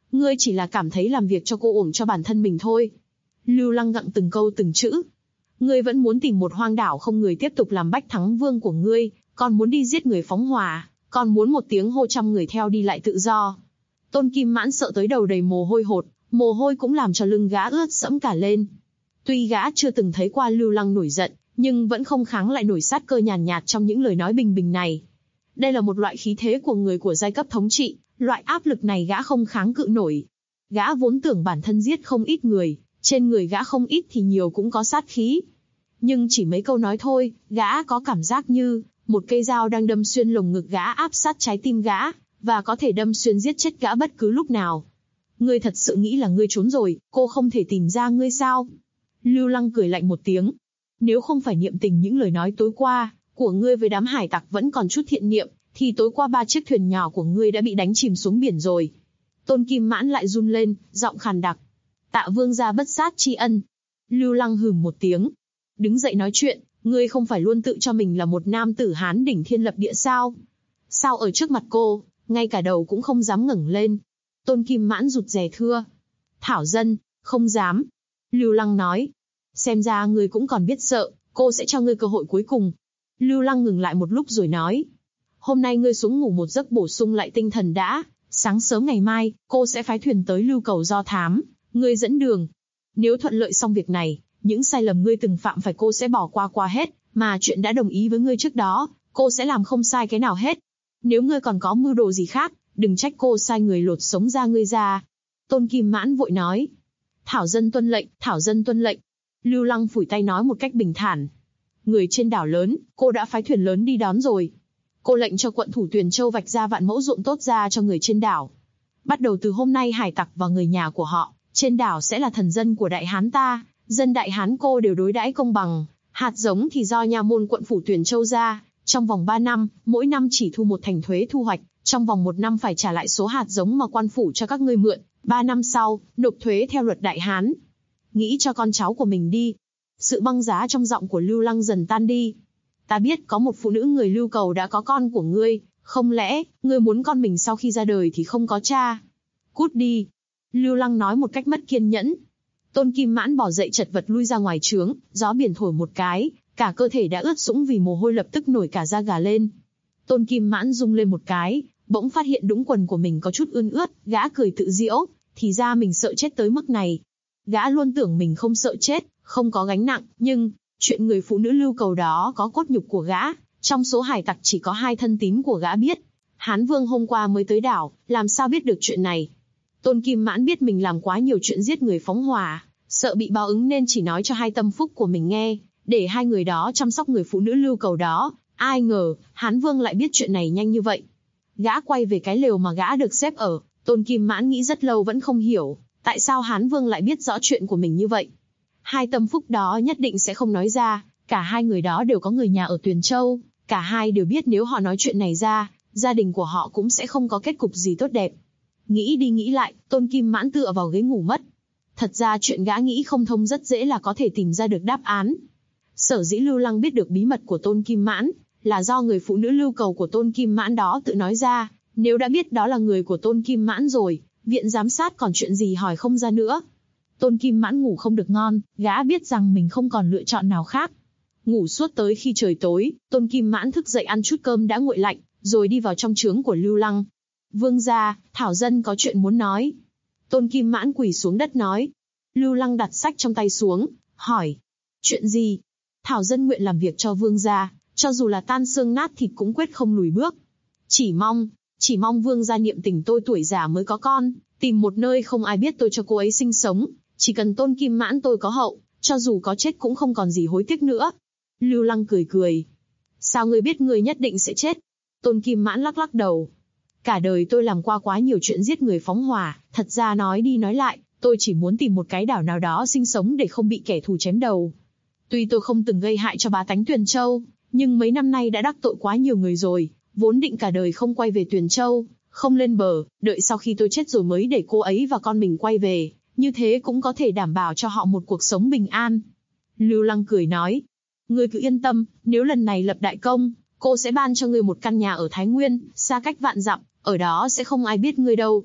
Ngươi chỉ là cảm thấy làm việc cho cô uổng cho bản thân mình thôi. Lưu Lăng gặng từng câu từng chữ. Ngươi vẫn muốn tìm một hoang đảo không người tiếp tục làm bách thắng vương của ngươi, còn muốn đi giết người phóng hỏa, còn muốn một tiếng hô trăm người theo đi lại tự do. Tôn Kim Mãn sợ tới đầu đầy mồ hôi hột, mồ hôi cũng làm cho lưng gã ướt sẫm cả lên. Tuy gã chưa từng thấy qua Lưu Lăng nổi giận, nhưng vẫn không kháng lại nổi sát cơ nhàn nhạt trong những lời nói bình bình này. Đây là một loại khí thế của người của giai cấp thống trị, loại áp lực này gã không kháng cự nổi. Gã vốn tưởng bản thân giết không ít người, trên người gã không ít thì nhiều cũng có sát khí. Nhưng chỉ mấy câu nói thôi, gã có cảm giác như một cây dao đang đâm xuyên lồng ngực gã, áp sát trái tim gã, và có thể đâm xuyên giết chết gã bất cứ lúc nào. Ngươi thật sự nghĩ là ngươi trốn rồi, cô không thể tìm ra ngươi sao? Lưu Lăng cười lạnh một tiếng. Nếu không phải niệm tình những lời nói tối qua của ngươi với đám hải tặc vẫn còn chút thiện niệm, thì tối qua 3 chiếc thuyền nhỏ của ngươi đã bị đánh chìm xuống biển rồi. Tôn Kim Mãn lại run lên, giọng khàn đặc. Tạ vương gia bất sát tri ân. Lưu Lăng hừ một tiếng. Đứng dậy nói chuyện, ngươi không phải luôn tự cho mình là một nam tử Hán đỉnh thiên lập địa sao? Sao ở trước mặt cô, ngay cả đầu cũng không dám ngẩng lên? Tôn Kim Mãn rụt rè thưa. Thảo dân, không dám. Lưu Lăng nói. Xem ra ngươi cũng còn biết sợ, cô sẽ cho ngươi cơ hội cuối cùng. Lưu Lăng ngừng lại một lúc rồi nói. Hôm nay ngươi xuống ngủ một giấc bổ sung lại tinh thần đã, sáng sớm ngày mai, cô sẽ phái thuyền tới Lưu Cầu do thám, ngươi dẫn đường. Nếu thuận lợi xong việc này, những sai lầm ngươi từng phạm phải cô sẽ bỏ qua hết, mà chuyện đã đồng ý với ngươi trước đó, cô sẽ làm không sai cái nào hết. Nếu ngươi còn có mưu đồ gì khác, đừng trách cô sai người lột sống da ngươi ra. Tôn Kim Mãn vội nói. Thảo dân tuân lệnh, thảo dân tuân lệnh. Lưu Lăng phủi tay nói một cách bình thản. Người trên đảo lớn, cô đã phái thuyền lớn đi đón rồi. Cô lệnh cho quận thủ Tuyền Châu vạch ra vạn mẫu ruộng tốt ra cho người trên đảo. Bắt đầu từ hôm nay hải tặc và người nhà của họ, trên đảo sẽ là thần dân của Đại Hán ta, dân Đại Hán cô đều đối đãi công bằng, hạt giống thì do nha môn quận phủ Tuyền Châu ra, trong vòng 3 năm, mỗi năm chỉ thu một thành thuế thu hoạch, trong vòng 1 năm phải trả lại số hạt giống mà quan phủ cho các ngươi mượn, 3 năm sau, nộp thuế theo luật Đại Hán. Nghĩ cho con cháu của mình đi. Sự băng giá trong giọng của Lưu Lăng dần tan đi. Ta biết có một phụ nữ người Lưu Cầu đã có con của ngươi, không lẽ, ngươi muốn con mình sau khi ra đời thì không có cha? Cút đi. Lưu Lăng nói một cách mất kiên nhẫn. Tôn Kim Mãn bỏ dậy chật vật lui ra ngoài trướng, gió biển thổi một cái, cả cơ thể đã ướt sũng vì mồ hôi lập tức nổi cả da gà lên. Tôn Kim Mãn rung lên một cái, bỗng phát hiện đũng quần của mình có chút ươn ướt, gã cười tự giễu, thì ra mình sợ chết tới mức này. Gã luôn tưởng mình không sợ chết, không có gánh nặng, nhưng chuyện người phụ nữ Lưu Cầu đó có cốt nhục của gã, trong số hải tặc chỉ có 2 thân tín của gã biết. Hán Vương hôm qua mới tới đảo, làm sao biết được chuyện này? Tôn Kim Mãn biết mình làm quá nhiều chuyện giết người phóng hỏa, sợ bị báo ứng nên chỉ nói cho 2 tâm phúc của mình nghe, để 2 người đó chăm sóc người phụ nữ Lưu Cầu đó. Ai ngờ, Hán Vương lại biết chuyện này nhanh như vậy. Gã quay về cái lều mà gã được xếp ở, Tôn Kim Mãn nghĩ rất lâu vẫn không hiểu, tại sao Hán Vương lại biết rõ chuyện của mình như vậy. 2 tâm phúc đó nhất định sẽ không nói ra, cả 2 người đó đều có người nhà ở Tuyền Châu, cả hai đều biết nếu họ nói chuyện này ra, gia đình của họ cũng sẽ không có kết cục gì tốt đẹp. Nghĩ đi nghĩ lại, Tôn Kim Mãn tựa vào ghế ngủ mất. Thật ra chuyện gã nghĩ không thông rất dễ là có thể tìm ra được đáp án. Sở dĩ Lưu Lăng biết được bí mật của Tôn Kim Mãn, là do người phụ nữ Lưu Cầu của Tôn Kim Mãn đó tự nói ra, nếu đã biết đó là người của Tôn Kim Mãn rồi, viện giám sát còn chuyện gì hỏi không ra nữa. Tôn Kim Mãn ngủ không được ngon, gã biết rằng mình không còn lựa chọn nào khác. Ngủ suốt tới khi trời tối, Tôn Kim Mãn thức dậy ăn chút cơm đã nguội lạnh, rồi đi vào trong trướng của Lưu Lăng. Vương gia, thảo dân có chuyện muốn nói. Tôn Kim Mãn quỳ xuống đất nói. Lưu Lăng đặt sách trong tay xuống, hỏi. Chuyện gì? Thảo dân nguyện làm việc cho vương gia, cho dù là tan xương nát thịt cũng quyết không lùi bước. Chỉ mong vương gia niệm tình tôi tuổi già mới có con, tìm một nơi không ai biết tôi cho cô ấy sinh sống. Chỉ cần Tôn Kim Mãn tôi có hậu, cho dù có chết cũng không còn gì hối tiếc nữa. Lưu Lăng cười cười. Sao ngươi biết ngươi nhất định sẽ chết? Tôn Kim Mãn lắc lắc đầu. Cả đời tôi làm qua quá nhiều chuyện giết người phóng hỏa, thật ra nói đi nói lại, tôi chỉ muốn tìm một cái đảo nào đó sinh sống để không bị kẻ thù chém đầu. Tuy tôi không từng gây hại cho bá tánh Tuyền Châu, nhưng mấy năm nay đã đắc tội quá nhiều người rồi, vốn định cả đời không quay về Tuyền Châu, không lên bờ, đợi sau khi tôi chết rồi mới để cô ấy và con mình quay về, như thế cũng có thể đảm bảo cho họ một cuộc sống bình an. Lưu Lăng cười nói, ngươi cứ yên tâm, nếu lần này lập đại công, cô sẽ ban cho ngươi một căn nhà ở Thái Nguyên, xa cách vạn dặm, ở đó sẽ không ai biết ngươi đâu.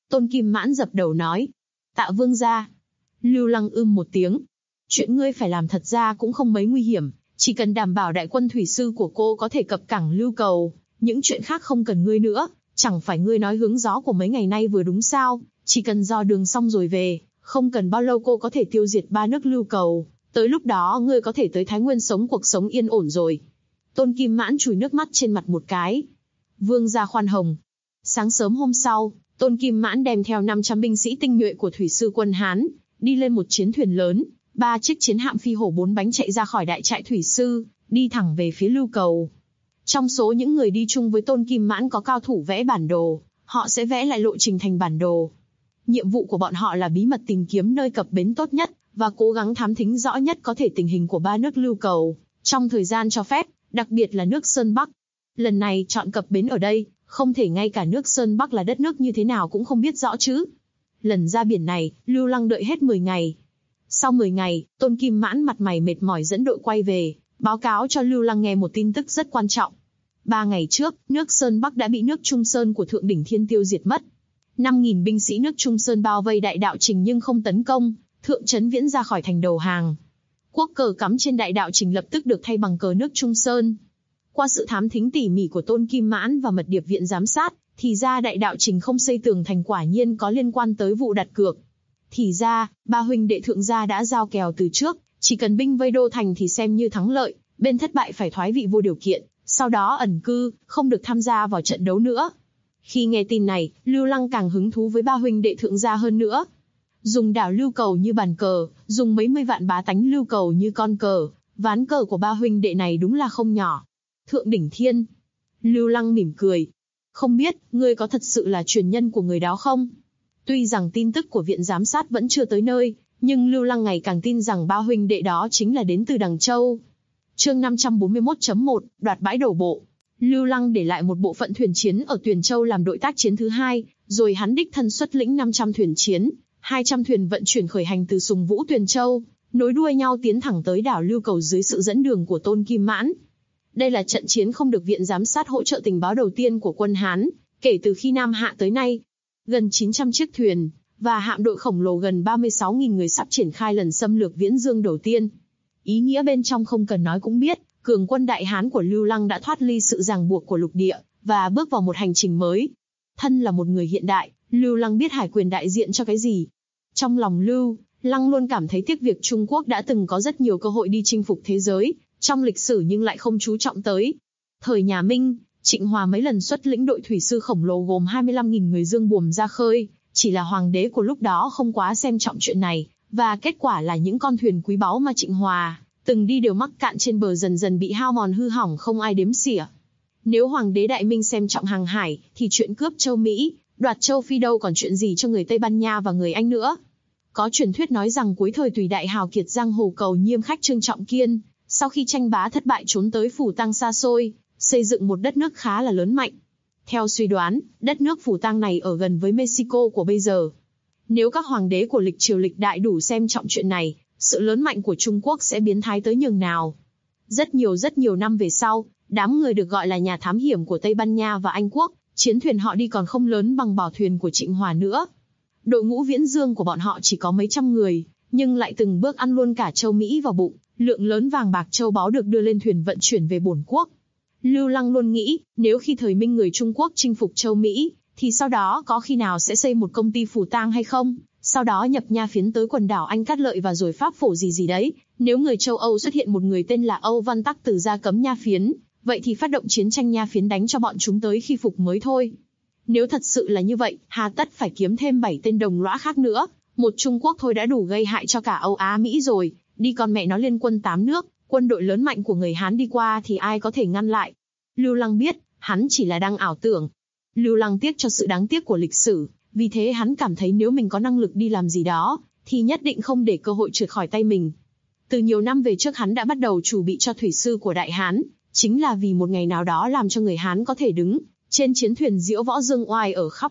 Tôn Kim Mãn dập đầu nói. Tạ vương gia. Lưu Lăng một tiếng. Chuyện ngươi phải làm thật ra cũng không mấy nguy hiểm, chỉ cần đảm bảo đại quân thủy sư của cô có thể cập cảng Lưu Cầu, những chuyện khác không cần ngươi nữa. Chẳng phải ngươi nói hướng gió của mấy ngày nay vừa đúng sao, chỉ cần dò đường xong rồi về, không cần bao lâu cô có thể tiêu diệt 3 nước Lưu Cầu, tới lúc đó ngươi có thể tới Thái Nguyên sống cuộc sống yên ổn rồi. Tôn Kim Mãn chùi nước mắt trên mặt một cái. Vương gia khoan hồng. Sáng sớm hôm sau, Tôn Kim Mãn đem theo 500 binh sĩ tinh nhuệ của thủy sư quân Hán, đi lên một chiến thuyền lớn, 3 chiếc chiến hạm phi hổ 4 bánh chạy ra khỏi đại trại thủy sư, đi thẳng về phía Lưu Cầu. Trong số những người đi chung với Tôn Kim Mãn có cao thủ vẽ bản đồ, họ sẽ vẽ lại lộ trình thành bản đồ. Nhiệm vụ của bọn họ là bí mật tìm kiếm nơi cập bến tốt nhất, và cố gắng thám thính rõ nhất có thể tình hình của 3 nước Lưu Cầu, trong thời gian cho phép, đặc biệt là nước Sơn Bắc. Lần này chọn cập bến ở đây, không thể ngay cả nước Sơn Bắc là đất nước như thế nào cũng không biết rõ chứ. Lần ra biển này, Lưu Lăng đợi hết 10 ngày. Sau 10 ngày, Tôn Kim Mãn mặt mày mệt mỏi dẫn đội quay về, báo cáo cho Lưu Lăng nghe một tin tức rất quan trọng. 3 ngày trước, nước Sơn Bắc đã bị nước Trung Sơn của Thượng Đỉnh Thiên tiêu diệt mất. 5.000 binh sĩ nước Trung Sơn bao vây đại đạo trình nhưng không tấn công, Thượng Trấn Viễn ra khỏi thành đầu hàng. Quốc cờ cắm trên đại đạo trình lập tức được thay bằng cờ nước Trung Sơn. Qua sự thám thính tỉ mỉ của Tôn Kim Mãn và mật điệp viện giám sát, thì ra đại đạo trình không xây tường thành quả nhiên có liên quan tới vụ đặt cược. Thì ra, 3 huynh đệ thượng gia đã giao kèo từ trước, chỉ cần binh vây đô thành thì xem như thắng lợi, bên thất bại phải thoái vị vô điều kiện, sau đó ẩn cư, không được tham gia vào trận đấu nữa. Khi nghe tin này, Lưu Lăng càng hứng thú với 3 huynh đệ thượng gia hơn nữa. Dùng đảo Lưu Cầu như bàn cờ, dùng mấy mươi vạn bá tánh Lưu Cầu như con cờ, ván cờ của 3 huynh đệ này đúng là không nhỏ. Thượng Đỉnh Thiên. Lưu Lăng mỉm cười. Không biết, ngươi có thật sự là truyền nhân của người đó không? Tuy rằng tin tức của viện giám sát vẫn chưa tới nơi, nhưng Lưu Lăng ngày càng tin rằng 3 huynh đệ đó chính là đến từ Đằng Châu. Chương 541.1, đoạt bãi đổ bộ. Lưu Lăng để lại một bộ phận thuyền chiến ở Tuyền Châu làm đội tác chiến thứ 2, rồi hắn đích thân xuất lĩnh 500 thuyền chiến, 200 thuyền vận chuyển khởi hành từ Sùng Vũ Tuyền Châu, nối đuôi nhau tiến thẳng tới đảo Lưu Cầu dưới sự dẫn đường của Tôn Kim Mãn. Đây là trận chiến không được viện giám sát hỗ trợ tình báo đầu tiên của quân Hán, kể từ khi Nam Hạ tới nay. Gần 900 chiếc thuyền, và hạm đội khổng lồ gần 36.000 người sắp triển khai lần xâm lược Viễn Dương đầu tiên. Ý nghĩa bên trong không cần nói cũng biết, cường quân Đại Hán của Lưu Lăng đã thoát ly sự ràng buộc của lục địa, và bước vào một hành trình mới. Thân là một người hiện đại, Lưu Lăng biết hải quyền đại diện cho cái gì. Trong lòng Lưu Lăng luôn cảm thấy tiếc việc Trung Quốc đã từng có rất nhiều cơ hội đi chinh phục thế giới, trong lịch sử nhưng lại không chú trọng tới. Thời nhà Minh, Trịnh Hòa mấy lần xuất lĩnh đội thủy sư khổng lồ gồm 25.000 người dương buồm ra khơi, chỉ là hoàng đế của lúc đó không quá xem trọng chuyện này, và kết quả là những con thuyền quý báu mà Trịnh Hòa từng đi đều mắc cạn trên bờ dần dần bị hao mòn hư hỏng không ai đếm xỉa. Nếu hoàng đế Đại Minh xem trọng hàng hải, thì chuyện cướp châu Mỹ, đoạt châu Phi đâu còn chuyện gì cho người Tây Ban Nha và người Anh nữa. Có truyền thuyết nói rằng cuối thời Tùy Đại hào kiệt giang hồ Cầu Nhiêm khách Trương Trọng Kiên, sau khi tranh bá thất bại trốn tới Phủ Tang xa xôi, xây dựng một đất nước khá là lớn mạnh. Theo suy đoán, đất nước Phủ Tang này ở gần với Mexico của bây giờ. Nếu các hoàng đế của lịch triều lịch đại đủ xem trọng chuyện này, sự lớn mạnh của Trung Quốc sẽ biến thái tới nhường nào. Rất nhiều năm về sau, đám người được gọi là nhà thám hiểm của Tây Ban Nha và Anh Quốc, chiến thuyền họ đi còn không lớn bằng bảo thuyền của Trịnh Hòa nữa. Đội ngũ Viễn Dương của bọn họ chỉ có mấy trăm người, nhưng lại từng bước ăn luôn cả châu Mỹ vào bụng, lượng lớn vàng bạc châu báu được đưa lên thuyền vận chuyển về bổn quốc. Lưu Lăng luôn nghĩ, nếu khi thời Minh người Trung Quốc chinh phục châu Mỹ, thì sau đó có khi nào sẽ xây một công ty Phủ Tang hay không? Sau đó nhập nha phiến tới quần đảo Anh Cát Lợi và rồi Pháp phổ gì đấy. Nếu người châu Âu xuất hiện một người tên là Âu Văn Tắc từ gia cấm nha phiến, vậy thì phát động chiến tranh nha phiến đánh cho bọn chúng tới khi phục mới thôi. Nếu thật sự là như vậy, hà tất phải kiếm thêm 7 tên đồng lõa khác nữa. Một Trung Quốc thôi đã đủ gây hại cho cả Âu Á Mỹ rồi, đi con mẹ nó liên quân 8 nước, quân đội lớn mạnh của người Hán đi qua thì ai có thể ngăn lại. Lưu Lăng biết, hắn chỉ là đang ảo tưởng. Lưu Lăng tiếc cho sự đáng tiếc của lịch sử, vì thế hắn cảm thấy nếu mình có năng lực đi làm gì đó, thì nhất định không để cơ hội trượt khỏi tay mình. Từ nhiều năm về trước hắn đã bắt đầu chuẩn bị cho thủy sư của Đại Hán, chính là vì một ngày nào đó làm cho người Hán có thể đứng trên chiến thuyền diễu võ dương oai ở khắp.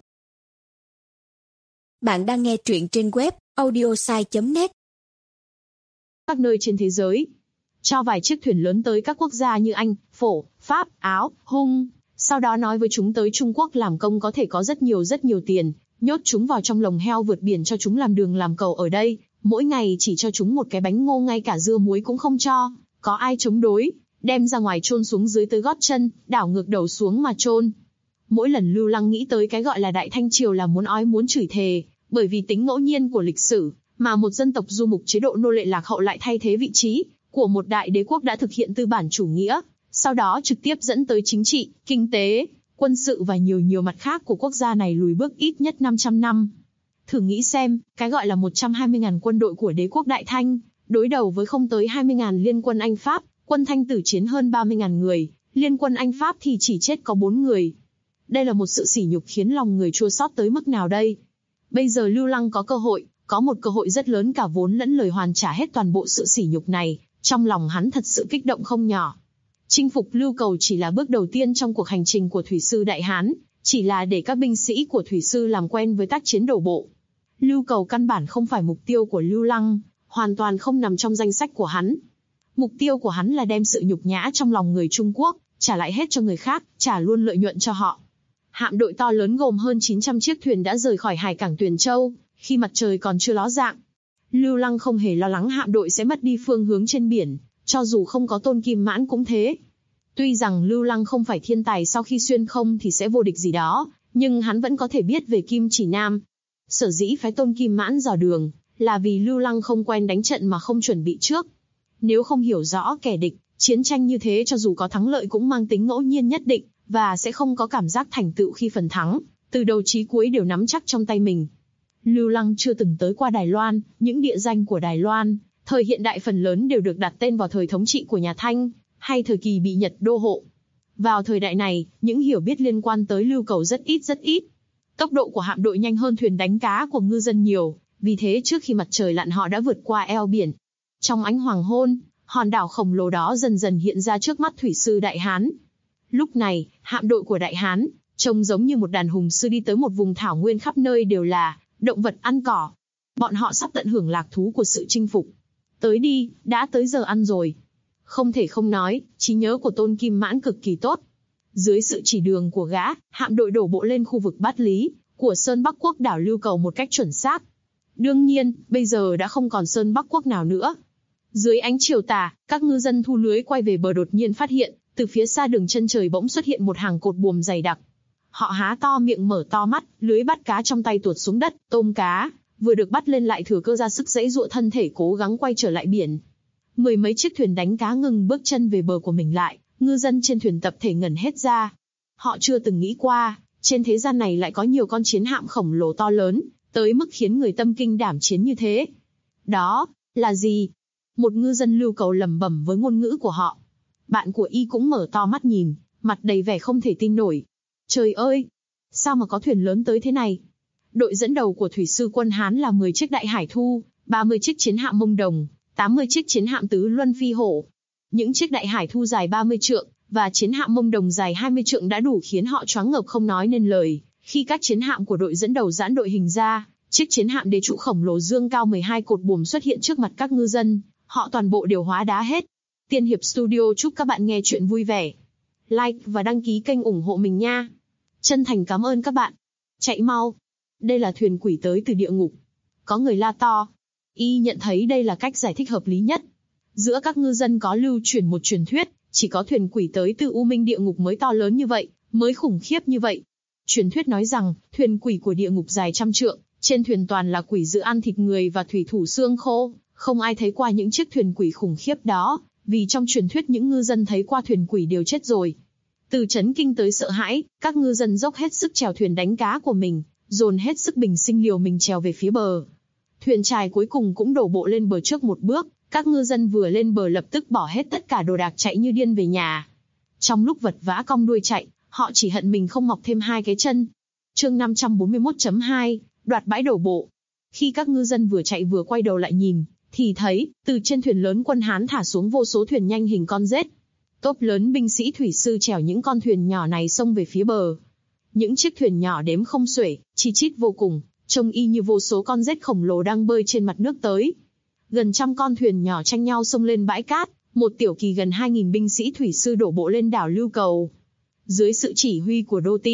Bạn đang nghe truyện trên web audiosai.net. Các nơi trên thế giới, cho vài chiếc thuyền lớn tới các quốc gia như Anh, Phổ, Pháp, Áo, Hung, sau đó nói với chúng tới Trung Quốc làm công có thể có rất nhiều tiền, nhốt chúng vào trong lồng heo vượt biển cho chúng làm đường làm cầu ở đây, mỗi ngày chỉ cho chúng một cái bánh ngô, ngay cả dưa muối cũng không cho, có ai chống đối, đem ra ngoài chôn xuống dưới tới gót chân, đảo ngược đầu xuống mà chôn. Mỗi lần Lưu Lăng nghĩ tới cái gọi là Đại Thanh Triều là muốn ói muốn chửi thề, bởi vì tính ngẫu nhiên của lịch sử, mà một dân tộc du mục chế độ nô lệ lạc hậu lại thay thế vị trí của một đại đế quốc đã thực hiện tư bản chủ nghĩa, sau đó trực tiếp dẫn tới chính trị, kinh tế, quân sự và nhiều mặt khác của quốc gia này lùi bước ít nhất 500 năm. Thử nghĩ xem, cái gọi là 120.000 quân đội của đế quốc Đại Thanh, đối đầu với không tới 20.000 liên quân Anh Pháp, quân Thanh tử chiến hơn 30.000 người, liên quân Anh Pháp thì chỉ chết có 4 người. Đây là một sự sỉ nhục khiến lòng người chua xót tới mức nào đây? Bây giờ Lưu Lăng có một cơ hội rất lớn cả vốn lẫn lời hoàn trả hết toàn bộ sự sỉ nhục này, trong lòng hắn thật sự kích động không nhỏ. Chinh phục Lưu Cầu chỉ là bước đầu tiên trong cuộc hành trình của Thủy sư Đại Hán, chỉ là để các binh sĩ của Thủy sư làm quen với tác chiến đổ bộ. Lưu Cầu căn bản không phải mục tiêu của Lưu Lăng, hoàn toàn không nằm trong danh sách của hắn. Mục tiêu của hắn là đem sự nhục nhã trong lòng người Trung Quốc, trả lại hết cho người khác, trả luôn lợi nhuận cho họ. Hạm đội to lớn gồm hơn 900 chiếc thuyền đã rời khỏi hải cảng Tuyền Châu, khi mặt trời còn chưa ló dạng. Lưu Lăng không hề lo lắng hạm đội sẽ mất đi phương hướng trên biển, cho dù không có Tôn Kim Mãn cũng thế. Tuy rằng Lưu Lăng không phải thiên tài sau khi xuyên không thì sẽ vô địch gì đó, nhưng hắn vẫn có thể biết về Kim Chỉ Nam. Sở dĩ phái Tôn Kim Mãn dò đường, là vì Lưu Lăng không quen đánh trận mà không chuẩn bị trước. Nếu không hiểu rõ kẻ địch, chiến tranh như thế cho dù có thắng lợi cũng mang tính ngẫu nhiên nhất định, và sẽ không có cảm giác thành tựu khi phần thắng, từ đầu chí cuối đều nắm chắc trong tay mình. Lưu Lăng chưa từng tới qua Đài Loan, những địa danh của Đài Loan, thời hiện đại phần lớn đều được đặt tên vào thời thống trị của nhà Thanh, hay thời kỳ bị Nhật đô hộ. Vào thời đại này, những hiểu biết liên quan tới Lưu Cầu rất ít. Tốc độ của hạm đội nhanh hơn thuyền đánh cá của ngư dân nhiều, vì thế trước khi mặt trời lặn họ đã vượt qua eo biển. Trong ánh hoàng hôn, hòn đảo khổng lồ đó dần dần hiện ra trước mắt Thủy sư Đại Hán. Lúc này, hạm đội của Đại Hán, trông giống như một đàn hùng sư đi tới một vùng thảo nguyên khắp nơi đều là động vật ăn cỏ. Bọn họ sắp tận hưởng lạc thú của sự chinh phục. Tới đi, đã tới giờ ăn rồi. Không thể không nói, trí nhớ của Tôn Kim Mãn cực kỳ tốt. Dưới sự chỉ đường của gã, hạm đội đổ bộ lên khu vực Bát Lý của Sơn Bắc Quốc đảo Lưu Cầu một cách chuẩn xác. Đương nhiên, bây giờ đã không còn Sơn Bắc Quốc nào nữa. Dưới ánh chiều tà, các ngư dân thu lưới quay về bờ đột nhiên phát hiện, từ phía xa đường chân trời bỗng xuất hiện một hàng cột buồm dày đặc. Họ há to miệng mở to mắt, lưới bắt cá trong tay tuột xuống đất, tôm cá vừa được bắt lên lại thừa cơ ra sức giãy giụa thân thể cố gắng quay trở lại biển. Mười mấy chiếc thuyền đánh cá ngừng bước chân về bờ của mình lại, ngư dân trên thuyền tập thể ngẩn hết ra. Họ chưa từng nghĩ qua, trên thế gian này lại có nhiều con chiến hạm khổng lồ to lớn, tới mức khiến người tâm kinh đảm chiến như thế. Đó là gì? Một ngư dân Lưu Cầu lẩm bẩm với ngôn ngữ của họ. Bạn của y cũng mở to mắt nhìn, mặt đầy vẻ không thể tin nổi. Trời ơi! Sao mà có thuyền lớn tới thế này? Đội dẫn đầu của Thủy sư quân Hán là 10 chiếc đại hải thu, 30 chiếc chiến hạm Mông Đồng, 80 chiếc chiến hạm Tứ Luân Phi Hổ. Những chiếc đại hải thu dài 30 trượng, và chiến hạm Mông Đồng dài 20 trượng đã đủ khiến họ choáng ngợp không nói nên lời. Khi các chiến hạm của đội dẫn đầu giãn đội hình ra, chiếc chiến hạm đế trụ khổng lồ dương cao 12 cột buồm xuất hiện trước mặt các ngư dân, họ toàn bộ đều hóa đá hết. Tiên Hiệp Studio chúc các bạn nghe chuyện vui vẻ. Like và đăng ký kênh ủng hộ mình nha. Chân thành cảm ơn các bạn. Chạy mau. Đây là thuyền quỷ tới từ địa ngục. Có người la to. Y nhận thấy đây là cách giải thích hợp lý nhất. Giữa các ngư dân có lưu truyền một truyền thuyết, chỉ có thuyền quỷ tới từ U Minh địa ngục mới to lớn như vậy, mới khủng khiếp như vậy. Truyền thuyết nói rằng, thuyền quỷ của địa ngục dài 100 trượng, trên thuyền toàn là quỷ dữ ăn thịt người và thủy thủ xương khô, không ai thấy qua những chiếc thuyền quỷ khủng khiếp đó, vì trong truyền thuyết những ngư dân thấy qua thuyền quỷ đều chết rồi. Từ chấn kinh tới sợ hãi, các ngư dân dốc hết sức chèo thuyền đánh cá của mình, dồn hết sức bình sinh liều mình trèo về phía bờ. Thuyền chài cuối cùng cũng đổ bộ lên bờ trước một bước, các ngư dân vừa lên bờ lập tức bỏ hết tất cả đồ đạc chạy như điên về nhà. Trong lúc vật vã cong đuôi chạy, họ chỉ hận mình không mọc thêm 2 cái chân. Chương 541.2, đoạt bãi đổ bộ. Khi các ngư dân vừa chạy vừa quay đầu lại nhìn, thì thấy, từ trên thuyền lớn quân Hán thả xuống vô số thuyền nhanh hình con rết. Tốp lớn binh sĩ thủy sư chèo những con thuyền nhỏ này xông về phía bờ. Những chiếc thuyền nhỏ đếm không xuể, chi chít vô cùng, trông y như vô số con rết khổng lồ đang bơi trên mặt nước tới. Gần 100 con thuyền nhỏ tranh nhau xông lên bãi cát, một tiểu kỳ gần 2.000 binh sĩ thủy sư đổ bộ lên đảo Lưu Cầu. Dưới sự chỉ huy của Đô Ti,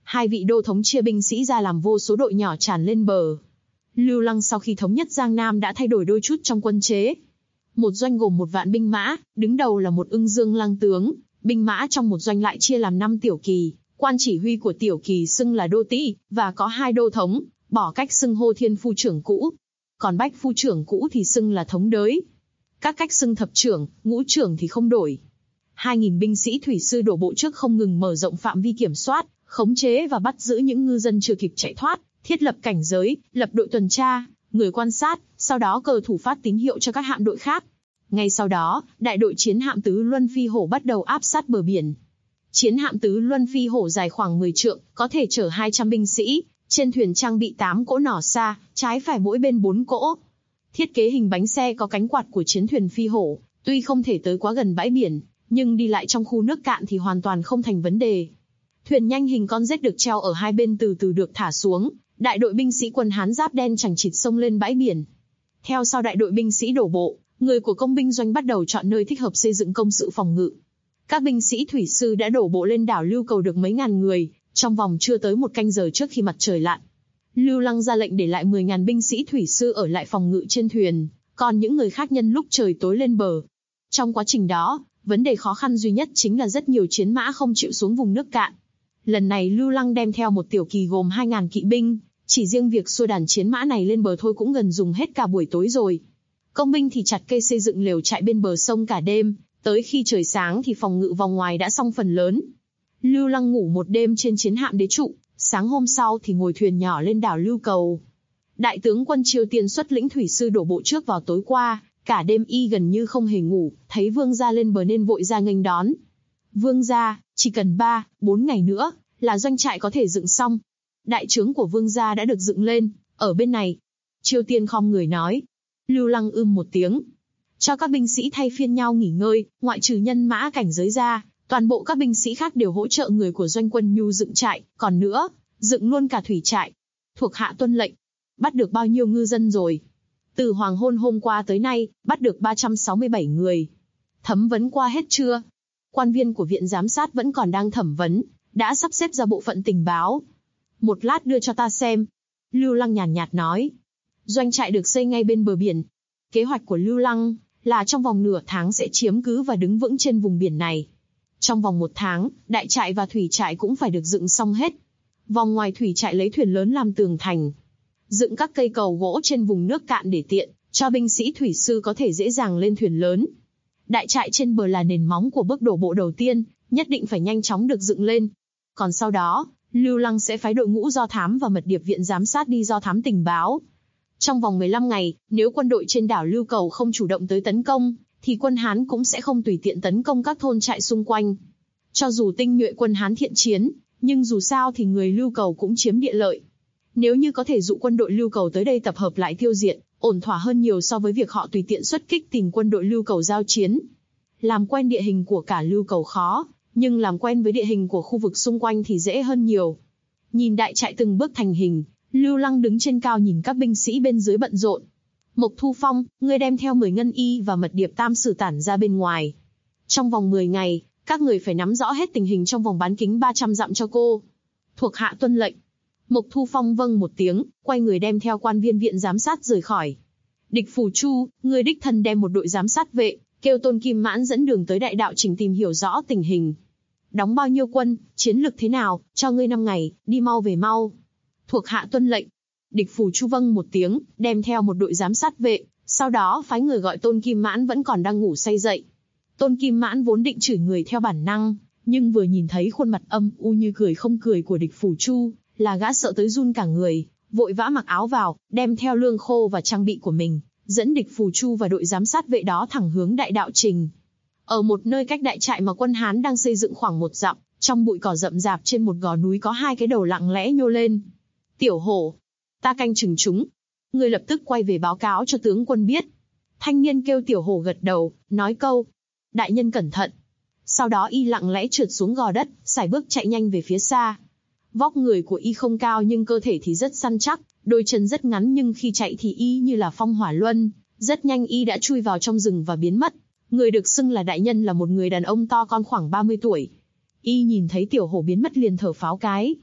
Hai vị đô thống chia binh sĩ ra làm vô số đội nhỏ tràn lên bờ. Lưu Lăng sau khi thống nhất Giang Nam đã thay đổi đôi chút trong quân chế. Một doanh gồm 1 vạn binh mã, đứng đầu là một Ưng Dương Lăng tướng, binh mã trong một doanh lại chia làm 5 tiểu kỳ, quan chỉ huy của tiểu kỳ xưng là đô tỹ, và có 2 đô thống, bỏ cách xưng hô thiên phu trưởng cũ. Còn bách phu trưởng cũ thì xưng là thống đới. Các cách xưng thập trưởng, ngũ trưởng thì không đổi. 2.000 binh sĩ thủy sư đổ bộ trước không ngừng mở rộng phạm vi kiểm soát, khống chế và bắt giữ những ngư dân chưa kịp chạy thoát, thiết lập cảnh giới, lập đội tuần tra, người quan sát, sau đó cờ thủ phát tín hiệu cho các hạm đội khác. Ngay sau đó, đại đội chiến hạm Tứ Luân Phi Hổ bắt đầu áp sát bờ biển. Chiến hạm Tứ Luân Phi Hổ dài khoảng 10 trượng, có thể chở 200 binh sĩ, trên thuyền trang bị 8 cỗ nỏ xa, trái phải mỗi bên 4 cỗ. Thiết kế hình bánh xe có cánh quạt của chiến thuyền Phi Hổ, tuy không thể tới quá gần bãi biển, nhưng đi lại trong khu nước cạn thì hoàn toàn không thành vấn đề. Thuyền nhanh hình con rết được treo ở hai bên từ từ được thả xuống, đại đội binh sĩ quân Hán giáp đen chằng chịt xông lên bãi biển. Theo sau đại đội binh sĩ đổ bộ, người của công binh doanh bắt đầu chọn nơi thích hợp xây dựng công sự phòng ngự. Các binh sĩ thủy sư đã đổ bộ lên đảo Lưu Cầu được mấy ngàn người, trong vòng chưa tới 1 canh giờ trước khi mặt trời lặn. Lưu Lăng ra lệnh để lại 10.000 binh sĩ thủy sư ở lại phòng ngự trên thuyền, còn những người khác nhân lúc trời tối lên bờ. Trong quá trình đó, vấn đề khó khăn duy nhất chính là rất nhiều chiến mã không chịu xuống vùng nước cạn. Lần này Lưu Lăng đem theo một tiểu kỳ gồm 2.000 kỵ binh, chỉ riêng việc xua đàn chiến mã này lên bờ thôi cũng gần dùng hết cả buổi tối rồi. Công binh thì chặt cây xây dựng lều trại bên bờ sông cả đêm, tới khi trời sáng thì phòng ngự vòng ngoài đã xong phần lớn. Lưu Lăng ngủ một đêm trên chiến hạm đế trụ, sáng hôm sau thì ngồi thuyền nhỏ lên đảo Lưu Cầu. Đại tướng quân Triều Tiên xuất lĩnh thủy sư đổ bộ trước vào tối qua, cả đêm y gần như không hề ngủ, thấy vương gia lên bờ nên vội ra nghênh đón. Vương gia, chỉ cần 3-4 ngày nữa là doanh trại có thể dựng xong. Đại trướng của vương gia đã được dựng lên, ở bên này. Triều Tiên khom người nói. Lưu Lăng một tiếng. Cho các binh sĩ thay phiên nhau nghỉ ngơi, ngoại trừ nhân mã cảnh giới ra, toàn bộ các binh sĩ khác đều hỗ trợ người của doanh quân Nhu dựng trại, còn nữa, dựng luôn cả thủy trại. Thuộc hạ tuân lệnh. Bắt được bao nhiêu ngư dân rồi? Từ hoàng hôn hôm qua tới nay, bắt được 367 người. Thẩm vấn qua hết chưa? Quan viên của viện giám sát vẫn còn đang thẩm vấn, đã sắp xếp ra bộ phận tình báo. Một lát đưa cho ta xem. Lưu Lăng nhàn nhạt nói. Doanh trại được xây ngay bên bờ biển. Kế hoạch của Lưu Lăng là trong vòng nửa tháng sẽ chiếm cứ và đứng vững trên vùng biển này. Trong vòng 1 tháng, đại trại và thủy trại cũng phải được dựng xong hết. Vòng ngoài thủy trại lấy thuyền lớn làm tường thành. Dựng các cây cầu gỗ trên vùng nước cạn để tiện, cho binh sĩ thủy sư có thể dễ dàng lên thuyền lớn. Đại trại trên bờ là nền móng của bước đổ bộ đầu tiên, nhất định phải nhanh chóng được dựng lên. Còn sau đó, Lưu Lăng sẽ phái đội ngũ do thám và mật điệp viện giám sát đi do thám tình báo. Trong vòng 15 ngày, nếu quân đội trên đảo Lưu Cầu không chủ động tới tấn công, thì quân Hán cũng sẽ không tùy tiện tấn công các thôn trại xung quanh. Cho dù tinh nhuệ quân Hán thiện chiến, nhưng dù sao thì người Lưu Cầu cũng chiếm địa lợi. Nếu như có thể dụ quân đội Lưu Cầu tới đây tập hợp lại tiêu diệt, ổn thỏa hơn nhiều so với việc họ tùy tiện xuất kích tìm quân đội Lưu Cầu giao chiến. Làm quen địa hình của cả Lưu Cầu khó, nhưng làm quen với địa hình của khu vực xung quanh thì dễ hơn nhiều. Nhìn đại trại từng bước thành hình, Lưu Lăng đứng trên cao nhìn các binh sĩ bên dưới bận rộn. Mộc Thu Phong, ngươi đem theo 10 ngân y và mật điệp tam sử tản ra bên ngoài. Trong vòng 10 ngày, các người phải nắm rõ hết tình hình trong vòng bán kính 300 dặm cho cô. Thuộc hạ tuân lệnh. Mộc Thu Phong vâng một tiếng, quay người đem theo quan viên viện giám sát rời khỏi. Địch Phù Chu, ngươi đích thân đem một đội giám sát vệ, kêu Tôn Kim Mãn dẫn đường tới đại đạo trình tìm hiểu rõ tình hình. Đóng bao nhiêu quân, chiến lực thế nào, cho ngươi 5 ngày, đi mau về mau. Thuộc hạ tuân lệnh. Địch Phù Chu vâng một tiếng, đem theo một đội giám sát vệ, sau đó phái người gọi Tôn Kim Mãn vẫn còn đang ngủ say dậy. Tôn Kim Mãn vốn định chửi người theo bản năng, nhưng vừa nhìn thấy khuôn mặt âm u như cười không cười của Địch Phù Chu, là gã sợ tới run cả người, vội vã mặc áo vào, đem theo lương khô và trang bị của mình, dẫn Địch Phù Chu và đội giám sát vệ đó thẳng hướng đại đạo trình. Ở một nơi cách đại trại mà quân Hán đang xây dựng khoảng 1 dặm, trong bụi cỏ rậm rạp trên một gò núi có 2 cái đầu lặng lẽ nhô lên. Tiểu Hổ, ta canh chừng chúng. Ngươi lập tức quay về báo cáo cho tướng quân biết. Thanh niên kêu Tiểu Hổ gật đầu, nói câu, đại nhân cẩn thận. Sau đó y lặng lẽ trượt xuống gò đất, sải bước chạy nhanh về phía xa. Vóc người của y không cao nhưng cơ thể thì rất săn chắc, đôi chân rất ngắn nhưng khi chạy thì y như là phong hỏa luân, rất nhanh y đã chui vào trong rừng và biến mất. Người được xưng là đại nhân là một người đàn ông to con khoảng 30 tuổi. Y nhìn thấy Tiểu Hổ biến mất liền thở phào cái.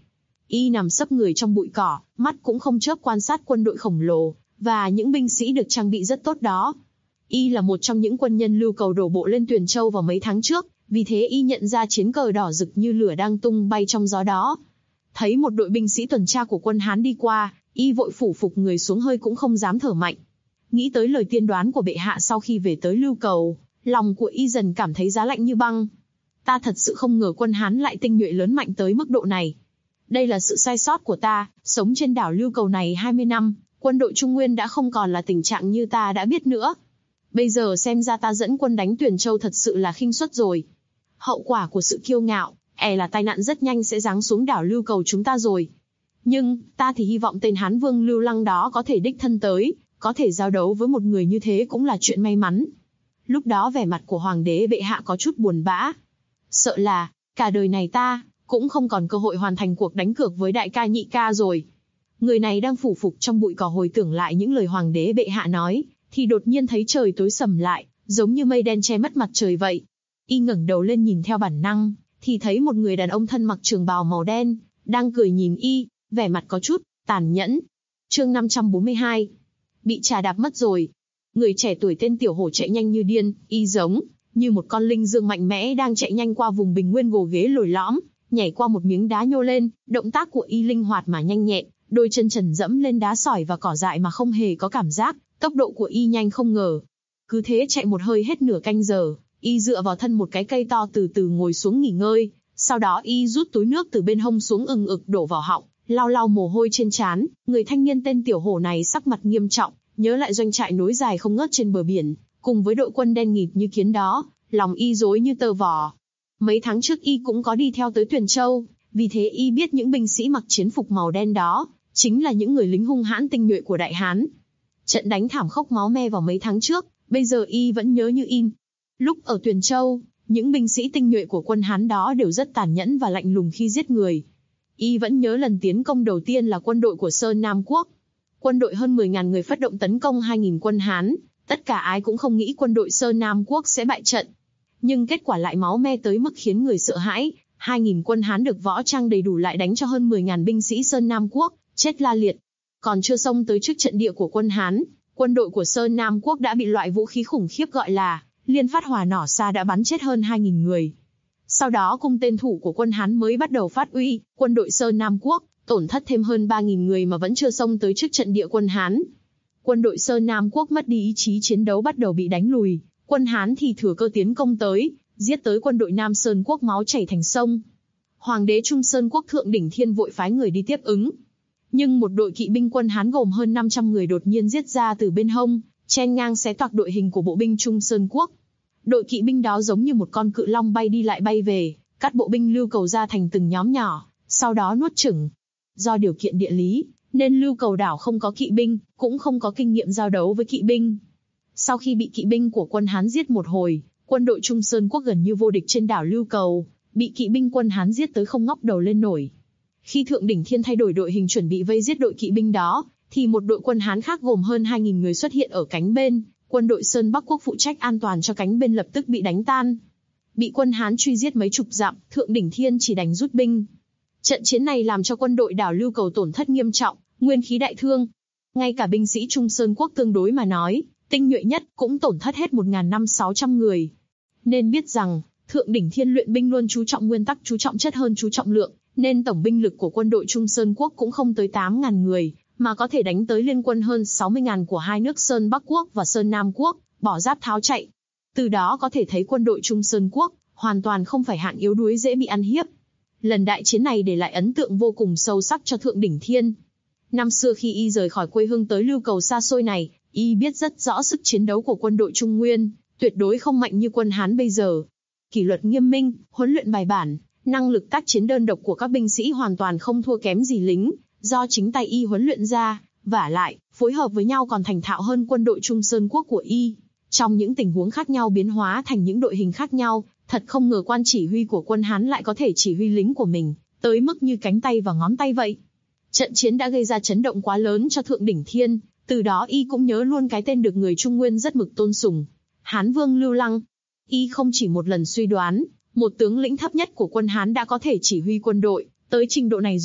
Y nằm sấp người trong bụi cỏ, mắt cũng không chớp quan sát quân đội khổng lồ, và những binh sĩ được trang bị rất tốt đó. Y là một trong những quân nhân Lưu Cầu đổ bộ lên Tuyền Châu vào mấy tháng trước, vì thế Y nhận ra chiến cờ đỏ rực như lửa đang tung bay trong gió đó. Thấy một đội binh sĩ tuần tra của quân Hán đi qua, Y vội phủ phục người xuống, hơi cũng không dám thở mạnh. Nghĩ tới lời tiên đoán của bệ hạ sau khi về tới Lưu Cầu, lòng của Y dần cảm thấy giá lạnh như băng. Ta thật sự không ngờ quân Hán lại tinh nhuệ lớn mạnh tới mức độ này. Đây là sự sai sót của ta, sống trên đảo Lưu Cầu này 20 năm, quân đội Trung Nguyên đã không còn là tình trạng như ta đã biết nữa. Bây giờ xem ra ta dẫn quân đánh Tuyền Châu thật sự là khinh suất rồi. Hậu quả của sự kiêu ngạo, là tai nạn rất nhanh sẽ giáng xuống đảo Lưu Cầu chúng ta rồi. Nhưng, ta thì hy vọng tên Hán Vương Lưu Lăng đó có thể đích thân tới, có thể giao đấu với một người như thế cũng là chuyện may mắn. Lúc đó vẻ mặt của Hoàng đế bệ hạ có chút buồn bã. Sợ là, cả đời này ta, cũng không còn cơ hội hoàn thành cuộc đánh cược với đại ca nhị ca rồi. Người này đang phủ phục trong bụi cỏ hồi tưởng lại những lời Hoàng đế bệ hạ nói, thì đột nhiên thấy trời tối sầm lại, giống như mây đen che mất mặt trời vậy. Y ngẩng đầu lên nhìn theo bản năng, thì thấy một người đàn ông thân mặc trường bào màu đen, đang cười nhìn Y, vẻ mặt có chút tàn nhẫn. Chương 542. Bị trà đạp mất rồi. Người trẻ tuổi tên Tiểu Hổ chạy nhanh như điên, Y giống như một con linh dương mạnh mẽ đang chạy nhanh qua vùng bình nguyên gồ ghế lồi lõm, nhảy qua một miếng đá nhô lên, động tác của Y linh hoạt mà nhanh nhẹn, đôi chân trần dẫm lên đá sỏi và cỏ dại mà không hề có cảm giác, tốc độ của Y nhanh không ngờ. Cứ thế chạy một hơi hết nửa canh giờ, Y dựa vào thân một cái cây to từ từ ngồi xuống nghỉ ngơi, sau đó Y rút túi nước từ bên hông xuống ừng ực đổ vào họng, lau lau mồ hôi trên trán. Người thanh niên tên Tiểu Hổ này sắc mặt nghiêm trọng, nhớ lại doanh trại nối dài không ngớt trên bờ biển, cùng với đội quân đen nghịt như kiến đó, lòng Y rối như tơ vò. Mấy tháng trước Y cũng có đi theo tới Tuyền Châu, vì thế Y biết những binh sĩ mặc chiến phục màu đen đó chính là những người lính hung hãn tinh nhuệ của Đại Hán. Trận đánh thảm khốc máu me vào mấy tháng trước, bây giờ Y vẫn nhớ như in. Lúc ở Tuyền Châu, những binh sĩ tinh nhuệ của quân Hán đó đều rất tàn nhẫn và lạnh lùng khi giết người. Y vẫn nhớ lần tiến công đầu tiên là quân đội của Sơn Nam Quốc. Quân đội hơn 10.000 người phát động tấn công 2.000 quân Hán, tất cả ai cũng không nghĩ quân đội Sơn Nam Quốc sẽ bại trận. Nhưng kết quả lại máu me tới mức khiến người sợ hãi, 2.000 quân Hán được võ trang đầy đủ lại đánh cho hơn 10.000 binh sĩ Sơn Nam Quốc, chết la liệt. Còn chưa xông tới trước trận địa của quân Hán, quân đội của Sơn Nam Quốc đã bị loại vũ khí khủng khiếp gọi là liên phát hỏa nỏ xa đã bắn chết hơn 2.000 người. Sau đó cung tên thủ của quân Hán mới bắt đầu phát uy, quân đội Sơn Nam Quốc tổn thất thêm hơn 3.000 người mà vẫn chưa xông tới trước trận địa quân Hán. Quân đội Sơn Nam Quốc mất đi ý chí chiến đấu, bắt đầu bị đánh lùi, quân Hán thì thừa cơ tiến công tới, giết tới quân đội Nam Sơn Quốc máu chảy thành sông. Hoàng đế Trung Sơn Quốc Thượng Đỉnh Thiên vội phái người đi tiếp ứng. Nhưng một đội kỵ binh quân Hán gồm hơn 500 người đột nhiên giết ra từ bên hông, chen ngang xé toạc đội hình của bộ binh Trung Sơn Quốc. Đội kỵ binh đó giống như một con cự long bay đi lại bay về, cắt bộ binh Lưu Cầu ra thành từng nhóm nhỏ, sau đó nuốt chửng. Do điều kiện địa lý, nên Lưu Cầu đảo không có kỵ binh, cũng không có kinh nghiệm giao đấu với kỵ binh. Sau khi bị kỵ binh của quân Hán giết một hồi, quân đội Trung Sơn Quốc gần như vô địch trên đảo Lưu Cầu, bị kỵ binh quân Hán giết tới không ngóc đầu lên nổi. Khi Thượng Đỉnh Thiên thay đổi đội hình chuẩn bị vây giết đội kỵ binh đó, thì một đội quân Hán khác gồm hơn 2.000 người xuất hiện ở cánh bên, quân đội Sơn Bắc Quốc phụ trách an toàn cho cánh bên lập tức bị đánh tan. Bị quân Hán truy giết mấy chục dặm, Thượng Đỉnh Thiên chỉ đành rút binh. Trận chiến này làm cho quân đội đảo Lưu Cầu tổn thất nghiêm trọng, nguyên khí đại thương. Ngay cả binh sĩ Trung Sơn Quốc tương đối mà nói, tinh nhuệ nhất cũng tổn thất hết 1.500-600 người. Nên biết rằng, Thượng Đỉnh Thiên luyện binh luôn chú trọng nguyên tắc, chú trọng chất hơn chú trọng lượng, nên tổng binh lực của quân đội Trung Sơn Quốc cũng không tới 8.000 người, mà có thể đánh tới liên quân hơn 60.000 của hai nước Sơn Bắc Quốc và Sơn Nam Quốc, bỏ giáp tháo chạy. Từ đó có thể thấy quân đội Trung Sơn Quốc hoàn toàn không phải hạng yếu đuối dễ bị ăn hiếp. Lần đại chiến này để lại ấn tượng vô cùng sâu sắc cho Thượng Đỉnh Thiên. Năm xưa khi Y rời khỏi quê hương tới Lưu Cầu xa xôi này, Y biết rất rõ sức chiến đấu của quân đội Trung Nguyên, tuyệt đối không mạnh như quân Hán bây giờ. Kỷ luật nghiêm minh, huấn luyện bài bản, năng lực tác chiến đơn độc của các binh sĩ hoàn toàn không thua kém gì lính do chính tay Y huấn luyện ra, vả lại, phối hợp với nhau còn thành thạo hơn quân đội Trung Sơn Quốc của Y. Trong những tình huống khác nhau biến hóa thành những đội hình khác nhau, thật không ngờ quan chỉ huy của quân Hán lại có thể chỉ huy lính của mình, tới mức như cánh tay và ngón tay vậy. Trận chiến đã gây ra chấn động quá lớn cho Thượng Đỉnh Thiên, từ đó Y cũng nhớ luôn cái tên được người Trung Nguyên rất mực tôn sùng, Hán Vương Lưu Lăng. Y không chỉ một lần suy đoán, một tướng lĩnh thấp nhất của quân Hán đã có thể chỉ huy quân đội tới trình độ này rồi,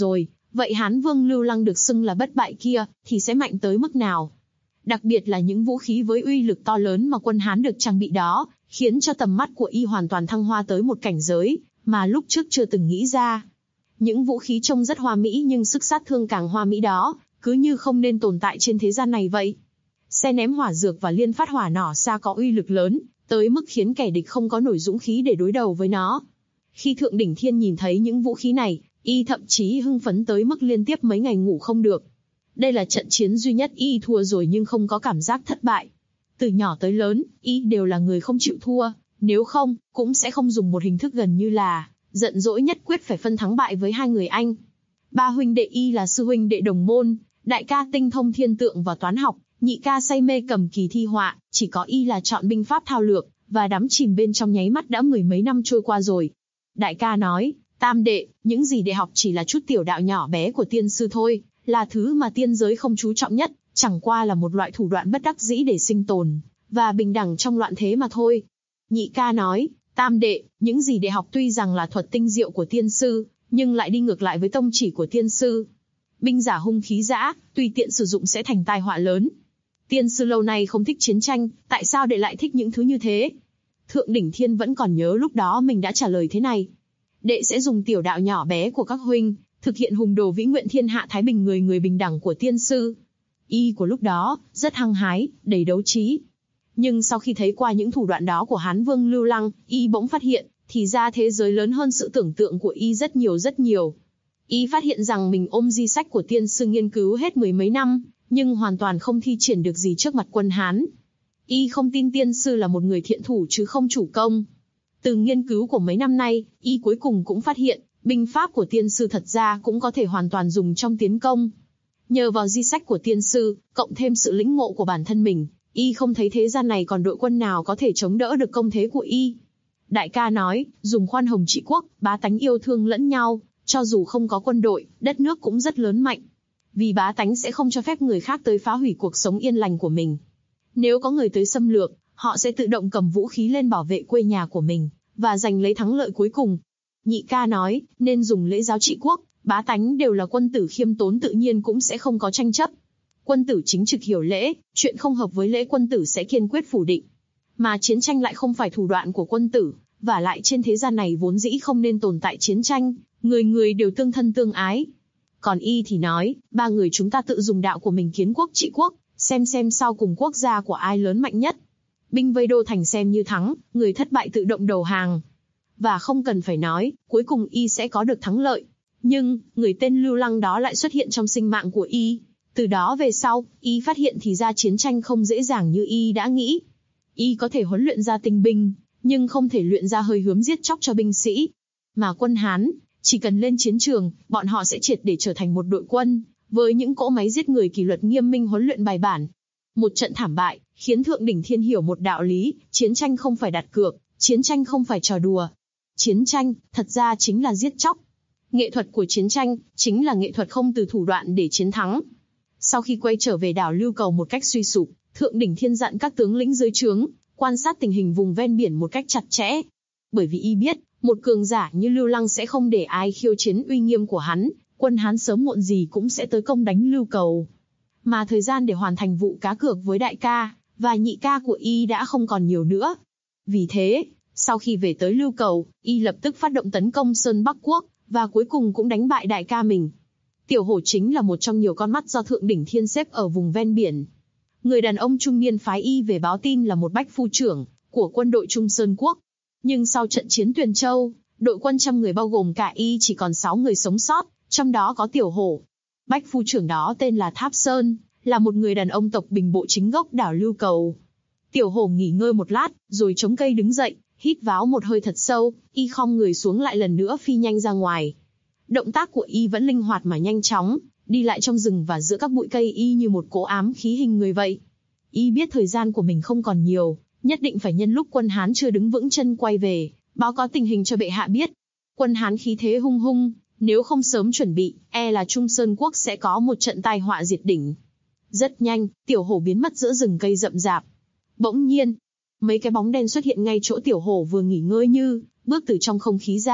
Vậy Hán Vương Lưu Lăng được xưng là bất bại kia, thì sẽ mạnh tới mức nào? Đặc biệt là những vũ khí với uy lực to lớn mà quân Hán được trang bị đó, khiến cho tầm mắt của y hoàn toàn thăng hoa tới một cảnh giới mà lúc trước chưa từng nghĩ ra. Những vũ khí trông rất hoa mỹ nhưng sức sát thương càng hoa mỹ đó, cứ như không nên tồn tại trên thế gian này vậy. Xe ném hỏa dược và liên phát hỏa nỏ xa có uy lực lớn, tới mức khiến kẻ địch không có nổi dũng khí để đối đầu với nó. Khi Thượng Đỉnh Thiên nhìn thấy những vũ khí này, y thậm chí hưng phấn tới mức liên tiếp mấy ngày ngủ không được. Đây là trận chiến duy nhất y thua rồi nhưng không có cảm giác thất bại. Từ nhỏ tới lớn, y đều là người không chịu thua, nếu không, cũng sẽ không dùng một hình thức gần như là giận dỗi nhất quyết phải phân thắng bại với hai người anh. Ba huynh đệ y là sư huynh đệ đồng môn, đại ca tinh thông thiên tượng và toán học, nhị ca say mê cầm kỳ thi họa, chỉ có y là chọn binh pháp thao lược, và đắm chìm bên trong nháy mắt đã mười mấy năm trôi qua rồi. Đại ca nói, tam đệ, những gì đệ học chỉ là chút tiểu đạo nhỏ bé của tiên sư thôi, là thứ mà tiên giới không chú trọng nhất, chẳng qua là một loại thủ đoạn bất đắc dĩ để sinh tồn, và bình đẳng trong loạn thế mà thôi. Nhị ca nói, tam đệ, những gì đệ học tuy rằng là thuật tinh diệu của tiên sư, nhưng lại đi ngược lại với tông chỉ của tiên sư. Binh giả hung khí dã, tùy tiện sử dụng sẽ thành tai họa lớn. Tiên sư lâu nay không thích chiến tranh, tại sao đệ lại thích những thứ như thế? Thượng Đỉnh Thiên vẫn còn nhớ lúc đó mình đã trả lời thế này. Đệ sẽ dùng tiểu đạo nhỏ bé của các huynh, thực hiện hùng đồ vĩ nguyện thiên hạ thái bình người người bình đẳng của tiên sư. Y của lúc đó, rất hăng hái, đầy đấu trí. Nhưng sau khi thấy qua những thủ đoạn đó của Hán Vương Lưu Lăng, y bỗng phát hiện, thì ra thế giới lớn hơn sự tưởng tượng của y rất nhiều rất nhiều. Y phát hiện rằng mình ôm di sách của tiên sư nghiên cứu hết mười mấy năm, nhưng hoàn toàn không thi triển được gì trước mặt quân Hán. Y không tin tiên sư là một người thiện thủ chứ không chủ công. Từ nghiên cứu của mấy năm nay, y cuối cùng cũng phát hiện, binh pháp của tiên sư thật ra cũng có thể hoàn toàn dùng trong tiến công. Nhờ vào di sách của tiên sư, cộng thêm sự lĩnh ngộ của bản thân mình, y không thấy thế gian này còn đội quân nào có thể chống đỡ được công thế của y. Đại ca nói, dùng khoan hồng trị quốc, bá tánh yêu thương lẫn nhau, cho dù không có quân đội, đất nước cũng rất lớn mạnh. Vì bá tánh sẽ không cho phép người khác tới phá hủy cuộc sống yên lành của mình. Nếu có người tới xâm lược, họ sẽ tự động cầm vũ khí lên bảo vệ quê nhà của mình, và giành lấy thắng lợi cuối cùng. Nhị ca nói, nên dùng lễ giáo trị quốc, bá tánh đều là quân tử khiêm tốn tự nhiên cũng sẽ không có tranh chấp. Quân tử chính trực hiểu lễ, chuyện không hợp với lễ quân tử sẽ kiên quyết phủ định. Mà chiến tranh lại không phải thủ đoạn của quân tử, và lại trên thế gian này vốn dĩ không nên tồn tại chiến tranh, người người đều tương thân tương ái. Còn y thì nói, ba người chúng ta tự dùng đạo của mình kiến quốc trị quốc, xem sau cùng quốc gia của ai lớn mạnh nhất. Binh vây đô thành xem như thắng, người thất bại tự động đầu hàng. Và không cần phải nói, cuối cùng y sẽ có được thắng lợi. Nhưng, người tên Lưu Lăng đó lại xuất hiện trong sinh mạng của y. Từ đó về sau, y phát hiện thì ra chiến tranh không dễ dàng như y đã nghĩ. Y có thể huấn luyện ra tinh binh, nhưng không thể luyện ra hơi hướng giết chóc cho binh sĩ. Mà quân Hán, chỉ cần lên chiến trường, bọn họ sẽ triệt để trở thành một đội quân, với những cỗ máy giết người kỷ luật nghiêm minh huấn luyện bài bản. Một trận thảm bại, khiến Thượng Đỉnh Thiên hiểu một đạo lý, chiến tranh không phải đặt cược, chiến tranh không phải trò đùa. Chiến tranh, thật ra chính là giết chóc. Nghệ thuật của chiến tranh, chính là nghệ thuật không từ thủ đoạn để chiến thắng. Sau khi quay trở về đảo Lưu Cầu một cách suy sụp, Thượng Đỉnh Thiên dặn các tướng lĩnh dưới trướng, quan sát tình hình vùng ven biển một cách chặt chẽ. Bởi vì y biết, một cường giả như Lưu Lăng sẽ không để ai khiêu chiến uy nghiêm của hắn, quân Hán sớm muộn gì cũng sẽ tới công đánh Lưu Cầu. Mà thời gian để hoàn thành vụ cá cược với đại ca, và nhị ca của y đã không còn nhiều nữa. Vì thế, sau khi về tới Lưu Cầu, y lập tức phát động tấn công Sơn Bắc Quốc, và cuối cùng cũng đánh bại đại ca mình. Tiểu Hổ chính là một trong nhiều con mắt do Thượng Đỉnh Thiên xếp ở vùng ven biển. Người đàn ông trung niên phái y về báo tin là một bách phu trưởng của quân đội Trung Sơn Quốc. Nhưng sau trận chiến Tuyền Châu, đội quân 100 người bao gồm cả y chỉ còn 6 người sống sót, trong đó có Tiểu Hổ. Bách phu trưởng đó tên là Tháp Sơn, là một người đàn ông tộc Bình Bộ chính gốc đảo Lưu Cầu. Tiểu Hổ nghỉ ngơi một lát, rồi chống cây đứng dậy, hít vào một hơi thật sâu, y khom người xuống lại lần nữa phi nhanh ra ngoài. Động tác của y vẫn linh hoạt mà nhanh chóng, đi lại trong rừng và giữa các bụi cây y như một cỗ ám khí hình người vậy. Y biết thời gian của mình không còn nhiều, nhất định phải nhân lúc quân Hán chưa đứng vững chân quay về, báo cáo tình hình cho bệ hạ biết. Quân Hán khí thế hung hung, nếu không sớm chuẩn bị, e là Trung Sơn Quốc sẽ có một trận tai họa diệt đỉnh. Rất nhanh, Tiểu Hổ biến mất giữa rừng cây rậm rạp. Bỗng nhiên, mấy cái bóng đen xuất hiện ngay chỗ Tiểu Hổ vừa nghỉ ngơi như bước từ trong không khí ra,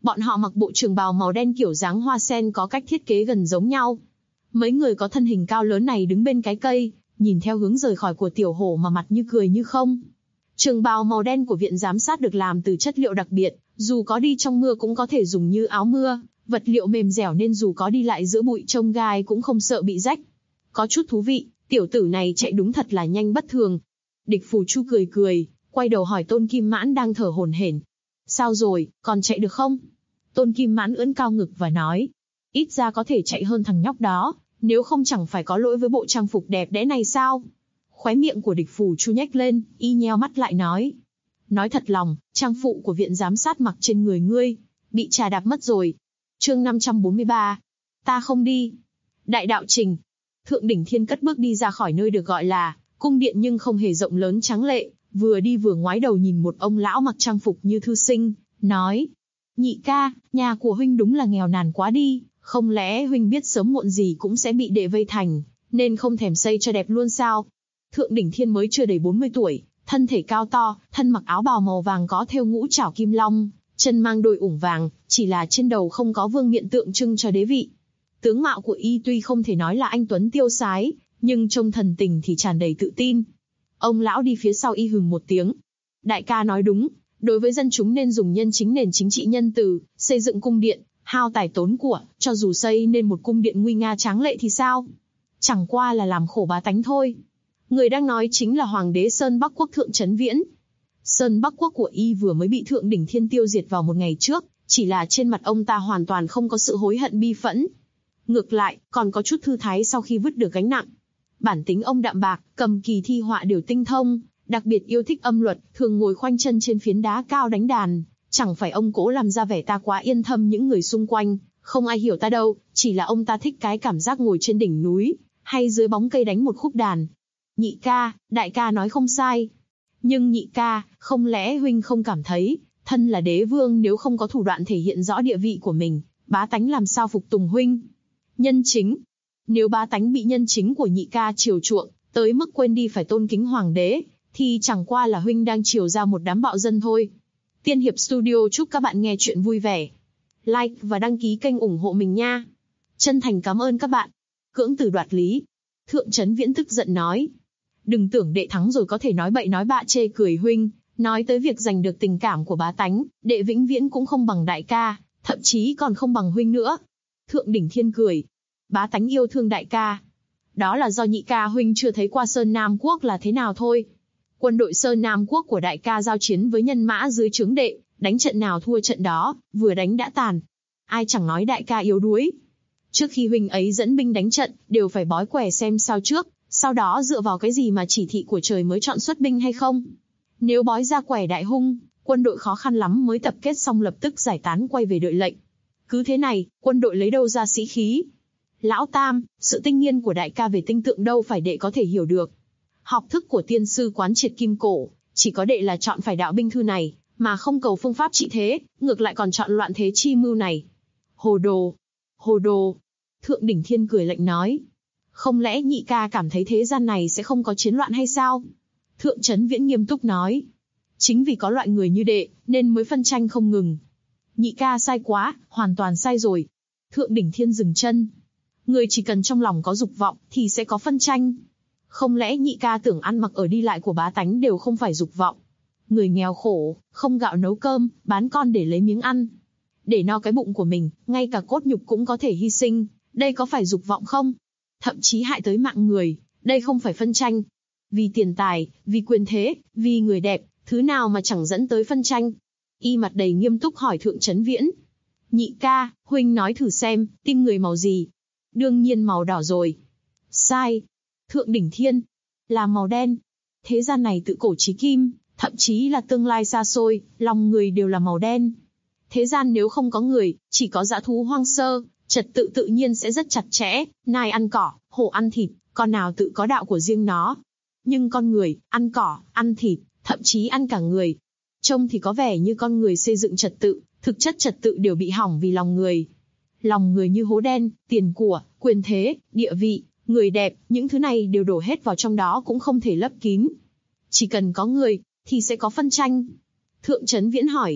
Bọn họ mặc bộ trường bào màu đen kiểu dáng hoa sen có cách thiết kế gần giống nhau. Mấy người có thân hình cao lớn này đứng bên cái cây, nhìn theo hướng rời khỏi của tiểu hổ mà mặt như cười như không. Trường bào màu đen của viện giám sát được làm từ chất liệu đặc biệt, dù có đi trong mưa cũng có thể dùng như áo mưa, vật liệu mềm dẻo nên dù có đi lại giữa bụi trông gai cũng không sợ bị rách. Có chút thú vị, tiểu tử này chạy đúng thật là nhanh bất thường. Địch Phù Chu cười cười, quay đầu hỏi Tôn Kim Mãn đang thở hổn hển. Sao rồi, còn chạy được không? Tôn Kim Mãn ưỡn cao ngực và nói, ít ra có thể chạy hơn thằng nhóc đó, nếu không chẳng phải có lỗi với bộ trang phục đẹp đẽ này sao? Khóe miệng của Địch Phù Chu nhếch lên, y nheo mắt lại nói. Nói thật lòng, trang phụ của viện giám sát mặc trên người ngươi, bị trà đạp mất rồi. Chương 543. Ta không đi. Đại đạo trình. Thượng Đỉnh Thiên cất bước đi ra khỏi nơi được gọi là cung điện nhưng không hề rộng lớn tráng lệ, vừa đi vừa ngoái đầu nhìn một ông lão mặc trang phục như thư sinh, nói. Nhị ca, nhà của huynh đúng là nghèo nàn quá đi, không lẽ huynh biết sớm muộn gì cũng sẽ bị đệ vây thành, nên không thèm xây cho đẹp luôn sao? Thượng Đỉnh Thiên mới chưa đầy 40 tuổi, thân thể cao to, thân mặc áo bào màu vàng có thêu ngũ trảo kim long, chân mang đôi ủng vàng, chỉ là trên đầu không có vương miện tượng trưng cho đế vị. Tướng mạo của y tuy không thể nói là anh tuấn tiêu sái, nhưng trông thần tình thì tràn đầy tự tin. Ông lão đi phía sau y hừ một tiếng. Đại ca nói đúng, đối với dân chúng nên dùng nhân chính nền chính trị nhân từ, xây dựng cung điện, hao tài tốn của, cho dù xây nên một cung điện nguy nga tráng lệ thì sao? Chẳng qua là làm khổ bá tánh thôi. Người đang nói chính là Hoàng đế Sơn Bắc Quốc Thượng Chấn Viễn. Sơn Bắc Quốc của y vừa mới bị Thượng Đỉnh Thiên tiêu diệt vào một ngày trước, chỉ là trên mặt ông ta hoàn toàn không có sự hối hận bi phẫn. Ngược lại, còn có chút thư thái sau khi vứt được gánh nặng. Bản tính ông đạm bạc, cầm kỳ thi họa đều tinh thông, đặc biệt yêu thích âm luật, thường ngồi khoanh chân trên phiến đá cao đánh đàn. Chẳng phải ông cố làm ra vẻ ta quá yên thâm những người xung quanh, không ai hiểu ta đâu, chỉ là ông ta thích cái cảm giác ngồi trên đỉnh núi, hay dưới bóng cây đánh một khúc đàn. Nhị ca, đại ca nói không sai. Nhưng nhị ca, không lẽ huynh không cảm thấy, thân là đế vương nếu không có thủ đoạn thể hiện rõ địa vị của mình, bá tánh làm sao phục tùng huynh? Nhân chính. Nếu bá tánh bị nhân chính của nhị ca chiều chuộng, tới mức quên đi phải tôn kính hoàng đế, thì chẳng qua là huynh đang chiều ra một đám bạo dân thôi. Tiên Hiệp Studio chúc các bạn nghe chuyện vui vẻ. Like và đăng ký kênh ủng hộ mình nha. Chân thành cảm ơn các bạn. Cưỡng từ đoạt lý. Thượng Chấn Viễn tức giận nói. Đừng tưởng đệ thắng rồi có thể nói bậy nói bạ chê cười huynh, nói tới việc giành được tình cảm của bá tánh, đệ vĩnh viễn cũng không bằng đại ca, thậm chí còn không bằng huynh nữa. Thượng Đỉnh Thiên cười. Bá tánh yêu thương đại ca. Đó là do nhị ca huynh chưa thấy qua Sơn Nam Quốc là thế nào thôi. Quân đội Sơn Nam Quốc của đại ca giao chiến với nhân mã dưới trướng đệ, đánh trận nào thua trận đó, vừa đánh đã tàn. Ai chẳng nói đại ca yếu đuối. Trước khi huynh ấy dẫn binh đánh trận, đều phải bói quẻ xem sao trước, sau đó dựa vào cái gì mà chỉ thị của trời mới chọn xuất binh hay không. Nếu bói ra quẻ đại hung, quân đội khó khăn lắm mới tập kết xong lập tức giải tán quay về đợi lệnh. Cứ thế này, quân đội lấy đâu ra sĩ khí? Lão Tam, sự tinh nghiên của đại ca về tinh tượng đâu phải đệ có thể hiểu được. Học thức của tiên sư quán triệt kim cổ, chỉ có đệ là chọn phải đạo binh thư này, mà không cầu phương pháp trị thế, ngược lại còn chọn loạn thế chi mưu này. Hồ đồ! Hồ đồ! Thượng Đỉnh Thiên cười lạnh nói. Không lẽ nhị ca cảm thấy thế gian này sẽ không có chiến loạn hay sao? Thượng Chấn Viễn nghiêm túc nói. Chính vì có loại người như đệ, nên mới phân tranh không ngừng. Nhị ca sai quá, hoàn toàn sai rồi. Thượng Đỉnh Thiên dừng chân. Người chỉ cần trong lòng có dục vọng, thì sẽ có phân tranh. Không lẽ nhị ca tưởng ăn mặc ở đi lại của bá tánh đều không phải dục vọng? Người nghèo khổ, không gạo nấu cơm, bán con để lấy miếng ăn. Để no cái bụng của mình, ngay cả cốt nhục cũng có thể hy sinh, đây có phải dục vọng không? Thậm chí hại tới mạng người, đây không phải phân tranh. Vì tiền tài, vì quyền thế, vì người đẹp, thứ nào mà chẳng dẫn tới phân tranh? Y mặt đầy nghiêm túc hỏi Thượng Chấn Viễn. Nhị ca, huynh nói thử xem, tim người màu gì? Đương nhiên màu đỏ rồi. Sai. Thượng Đỉnh Thiên. Là màu đen. Thế gian này tự cổ chí kim, thậm chí là tương lai xa xôi, lòng người đều là màu đen. Thế gian nếu không có người, chỉ có dã thú hoang sơ, trật tự tự nhiên sẽ rất chặt chẽ, nai ăn cỏ, hổ ăn thịt, con nào tự có đạo của riêng nó. Nhưng con người, ăn cỏ, ăn thịt, thậm chí ăn cả người. Trông thì có vẻ như con người xây dựng trật tự, thực chất trật tự đều bị hỏng vì lòng người. Lòng người như hố đen, tiền của, quyền thế, địa vị, người đẹp, những thứ này đều đổ hết vào trong đó cũng không thể lấp kín. Chỉ cần có người, thì sẽ có phân tranh. Thượng Chấn Viễn hỏi.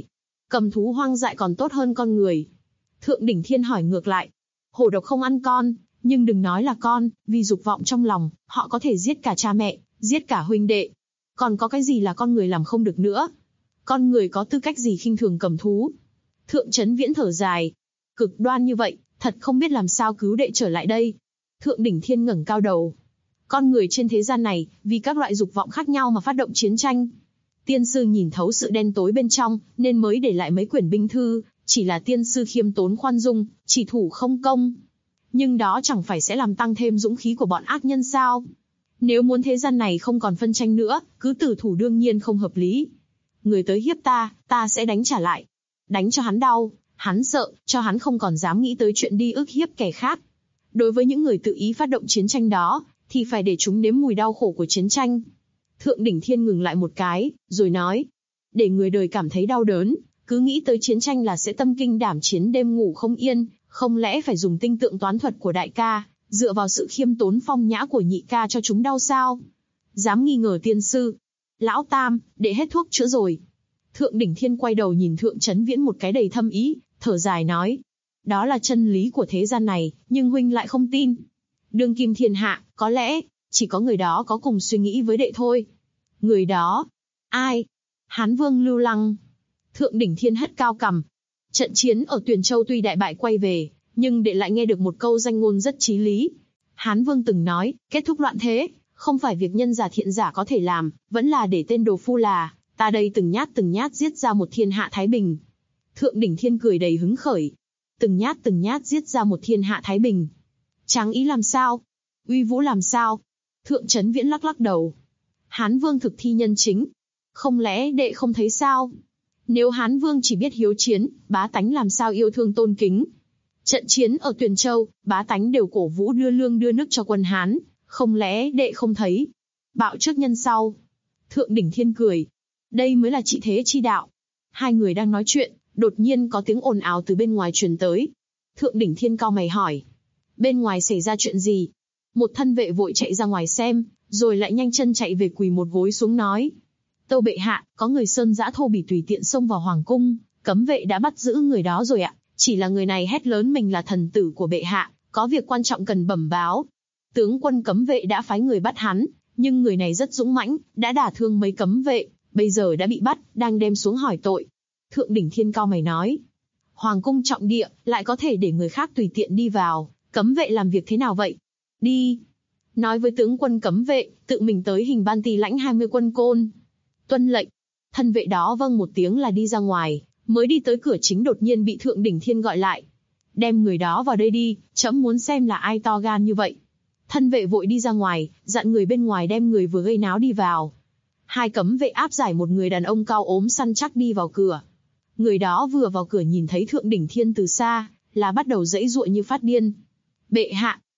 Cầm thú hoang dại còn tốt hơn con người. Thượng Đỉnh Thiên hỏi ngược lại. Hổ độc không ăn con, nhưng đừng nói là con, vì dục vọng trong lòng, họ có thể giết cả cha mẹ, giết cả huynh đệ. Còn có cái gì là con người làm không được nữa? Con người có tư cách gì khinh thường cầm thú? Thượng Chấn Viễn thở dài. Cực đoan như vậy, thật không biết làm sao cứu đệ trở lại đây. Thượng Đỉnh Thiên ngẩng cao đầu. Con người trên thế gian này, vì các loại dục vọng khác nhau mà phát động chiến tranh. Tiên sư nhìn thấu sự đen tối bên trong, nên mới để lại mấy quyển binh thư, chỉ là tiên sư khiêm tốn khoan dung, chỉ thủ không công. Nhưng đó chẳng phải sẽ làm tăng thêm dũng khí của bọn ác nhân sao? Nếu muốn thế gian này không còn phân tranh nữa, cứ tử thủ đương nhiên không hợp lý. Người tới hiếp ta, ta sẽ đánh trả lại. Đánh cho hắn đau, hắn sợ, cho hắn không còn dám nghĩ tới chuyện đi ức hiếp kẻ khác. Đối với những người tự ý phát động chiến tranh đó, thì phải để chúng nếm mùi đau khổ của chiến tranh. Thượng Đỉnh Thiên ngừng lại một cái, rồi nói. Để người đời cảm thấy đau đớn, cứ nghĩ tới chiến tranh là sẽ tâm kinh đảm chiến đêm ngủ không yên, không lẽ phải dùng tinh tượng toán thuật của đại ca, dựa vào sự khiêm tốn phong nhã của nhị ca cho chúng đau sao? Dám nghi ngờ tiên sư. Lão Tam, đệ hết thuốc chữa rồi. Thượng Đỉnh Thiên quay đầu nhìn Thượng Chấn Viễn một cái đầy thâm ý, thở dài nói. Đó là chân lý của thế gian này, nhưng huynh lại không tin. Đương kim thiên hạ, có lẽ, chỉ có người đó có cùng suy nghĩ với đệ thôi. Người đó? Ai? Hán Vương Lưu Lăng. Thượng Đỉnh Thiên hất cao cằm. Trận chiến ở Tuyền Châu tuy đại bại quay về, nhưng đệ lại nghe được một câu danh ngôn rất chí lý. Hán Vương từng nói, kết thúc loạn thế, không phải việc nhân giả thiện giả có thể làm, vẫn là để tên đồ phu là, ta đây từng nhát giết ra một thiên hạ thái bình. Thượng Đỉnh Thiên cười đầy hứng khởi. Từng nhát giết ra một thiên hạ thái bình. Tráng ý làm sao? Uy vũ làm sao? Thượng Chấn Viễn lắc lắc đầu. Hán Vương thực thi nhân chính. Không lẽ đệ không thấy sao? Nếu Hán Vương chỉ biết hiếu chiến, bá tánh làm sao yêu thương tôn kính? Trận chiến ở Tuyền Châu, bá tánh đều cổ vũ đưa lương đưa nước cho quân Hán, không lẽ đệ không thấy? Bạo trước nhân sau. Thượng Đỉnh Thiên cười. Đây mới là trị thế chi đạo. Hai người đang nói chuyện, đột nhiên có tiếng ồn ào từ bên ngoài truyền tới. Thượng Đỉnh Thiên cau mày hỏi. Bên ngoài xảy ra chuyện gì? Một thân vệ vội chạy ra ngoài xem, rồi lại nhanh chân chạy về quỳ một gối xuống nói. Tâu bệ hạ, có người sơn dã thô bỉ tùy tiện xông vào hoàng cung, cấm vệ đã bắt giữ người đó rồi ạ. Chỉ là người này hét lớn mình là thần tử của bệ hạ, có việc quan trọng cần bẩm báo. Tướng quân cấm vệ đã phái người bắt hắn, nhưng người này rất dũng mãnh, đã đả thương mấy cấm vệ, bây giờ đã bị bắt, đang đem xuống hỏi tội. Thượng Đỉnh Thiên cau mày nói. Hoàng cung trọng địa, lại có thể để người khác tùy tiện đi vào, cấm vệ làm việc thế nào vậy? Đi. Nói với tướng quân cấm vệ, tự mình tới Hình Ban Ti lãnh 20 quân côn. Tuân lệnh. Thân vệ đó vâng một tiếng là đi ra ngoài, mới đi tới cửa chính đột nhiên bị Thượng Đỉnh Thiên gọi lại. Đem người đó vào đây đi, trẫm muốn xem là ai to gan như vậy. Thân vệ vội đi ra ngoài, dặn người bên ngoài đem người vừa gây náo đi vào. Hai cấm vệ áp giải một người đàn ông cao ốm săn chắc đi vào cửa. Người đó vừa vào cửa nhìn thấy Thượng Đỉnh Thiên từ xa, là bắt đầu giãy giụa như phát điên. Bệ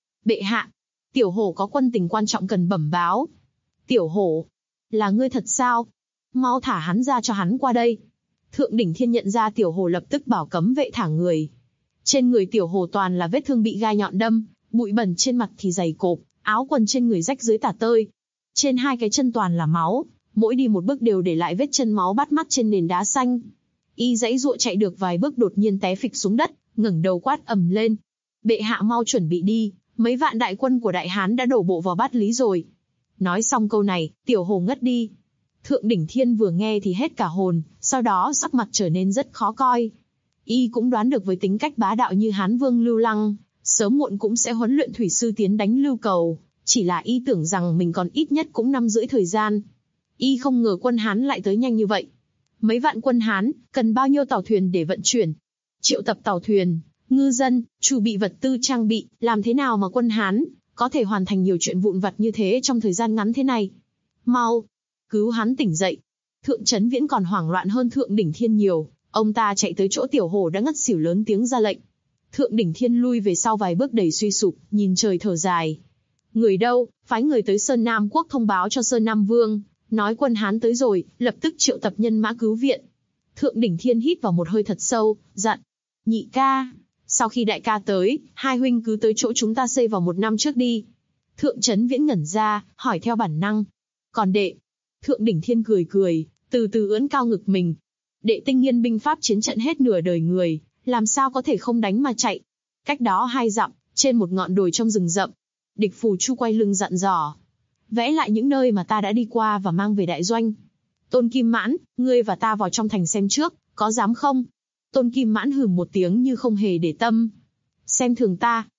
hạ, tiểu hổ có quân tình quan trọng cần bẩm báo. Tiểu hổ, là ngươi thật sao? Mau thả hắn ra cho hắn qua đây. Thượng Đỉnh Thiên nhận ra tiểu hổ lập tức bảo cấm vệ thả người. Trên người tiểu hổ toàn là vết thương bị gai nhọn đâm, bụi bẩn trên mặt thì dày cộp, áo quần trên người rách dưới tả tơi. Trên hai cái chân toàn là máu, mỗi đi một bước đều để lại vết chân máu bắt mắt trên nền đá xanh. Y giãy giụa chạy được vài bước đột nhiên té phịch xuống đất, ngẩng đầu quát ầm lên. Bệ hạ mau chuẩn bị đi, mấy vạn đại quân của Đại Hán đã đổ bộ vào Bát Lý rồi. Nói xong câu này, tiểu hổ ngất đi. Thượng Đỉnh Thiên vừa nghe thì hết cả hồn, sau đó sắc mặt trở nên rất khó coi. Y cũng đoán được với tính cách bá đạo như Hán Vương Lưu Lăng, sớm muộn cũng sẽ huấn luyện thủy sư tiến đánh Lưu Cầu, chỉ là y tưởng rằng mình còn ít nhất cũng 5 rưỡi thời gian. Y không ngờ quân Hán lại tới nhanh như vậy. Mấy vạn quân Hán, cần bao nhiêu tàu thuyền để vận chuyển? Triệu tập tàu thuyền, ngư dân, chuẩn bị vật tư trang bị, làm thế nào mà quân Hán có thể hoàn thành nhiều chuyện vụn vặt như thế trong thời gian ngắn thế này? Mau, cứu hắn tỉnh dậy. Thượng Chấn Viễn còn hoảng loạn hơn Thượng Đỉnh Thiên nhiều, ông ta chạy tới chỗ tiểu hổ đã ngất xỉu lớn tiếng ra lệnh. Thượng Đỉnh Thiên lui về sau vài bước đầy suy sụp, nhìn trời thở dài. Người đâu? Phái người tới Sơn Nam Quốc thông báo cho Sơn Nam Vương, nói quân Hán tới rồi, lập tức triệu tập nhân mã cứu viện. Thượng Đỉnh Thiên hít vào một hơi thật sâu, dặn. Nhị ca, sau khi đại ca tới, hai huynh cứ tới chỗ chúng ta xây vào 1 năm trước đi. Thượng Chấn Viễn ngẩn ra, hỏi theo bản năng. Còn đệ? Thượng Đỉnh Thiên cười cười, từ từ ưỡn cao ngực mình. Đệ tinh nghiên binh pháp chiến trận hết nửa đời người, làm sao có thể không đánh mà chạy. Cách đó 2 dặm, trên một ngọn đồi trong rừng rậm, Địch Phù Chu quay lưng dặn dò. Vẽ lại những nơi mà ta đã đi qua và mang về đại doanh. Tôn Kim Mãn, ngươi và ta vào trong thành xem trước, có dám không? Tôn Kim Mãn hừ một tiếng như không hề để tâm. Xem thường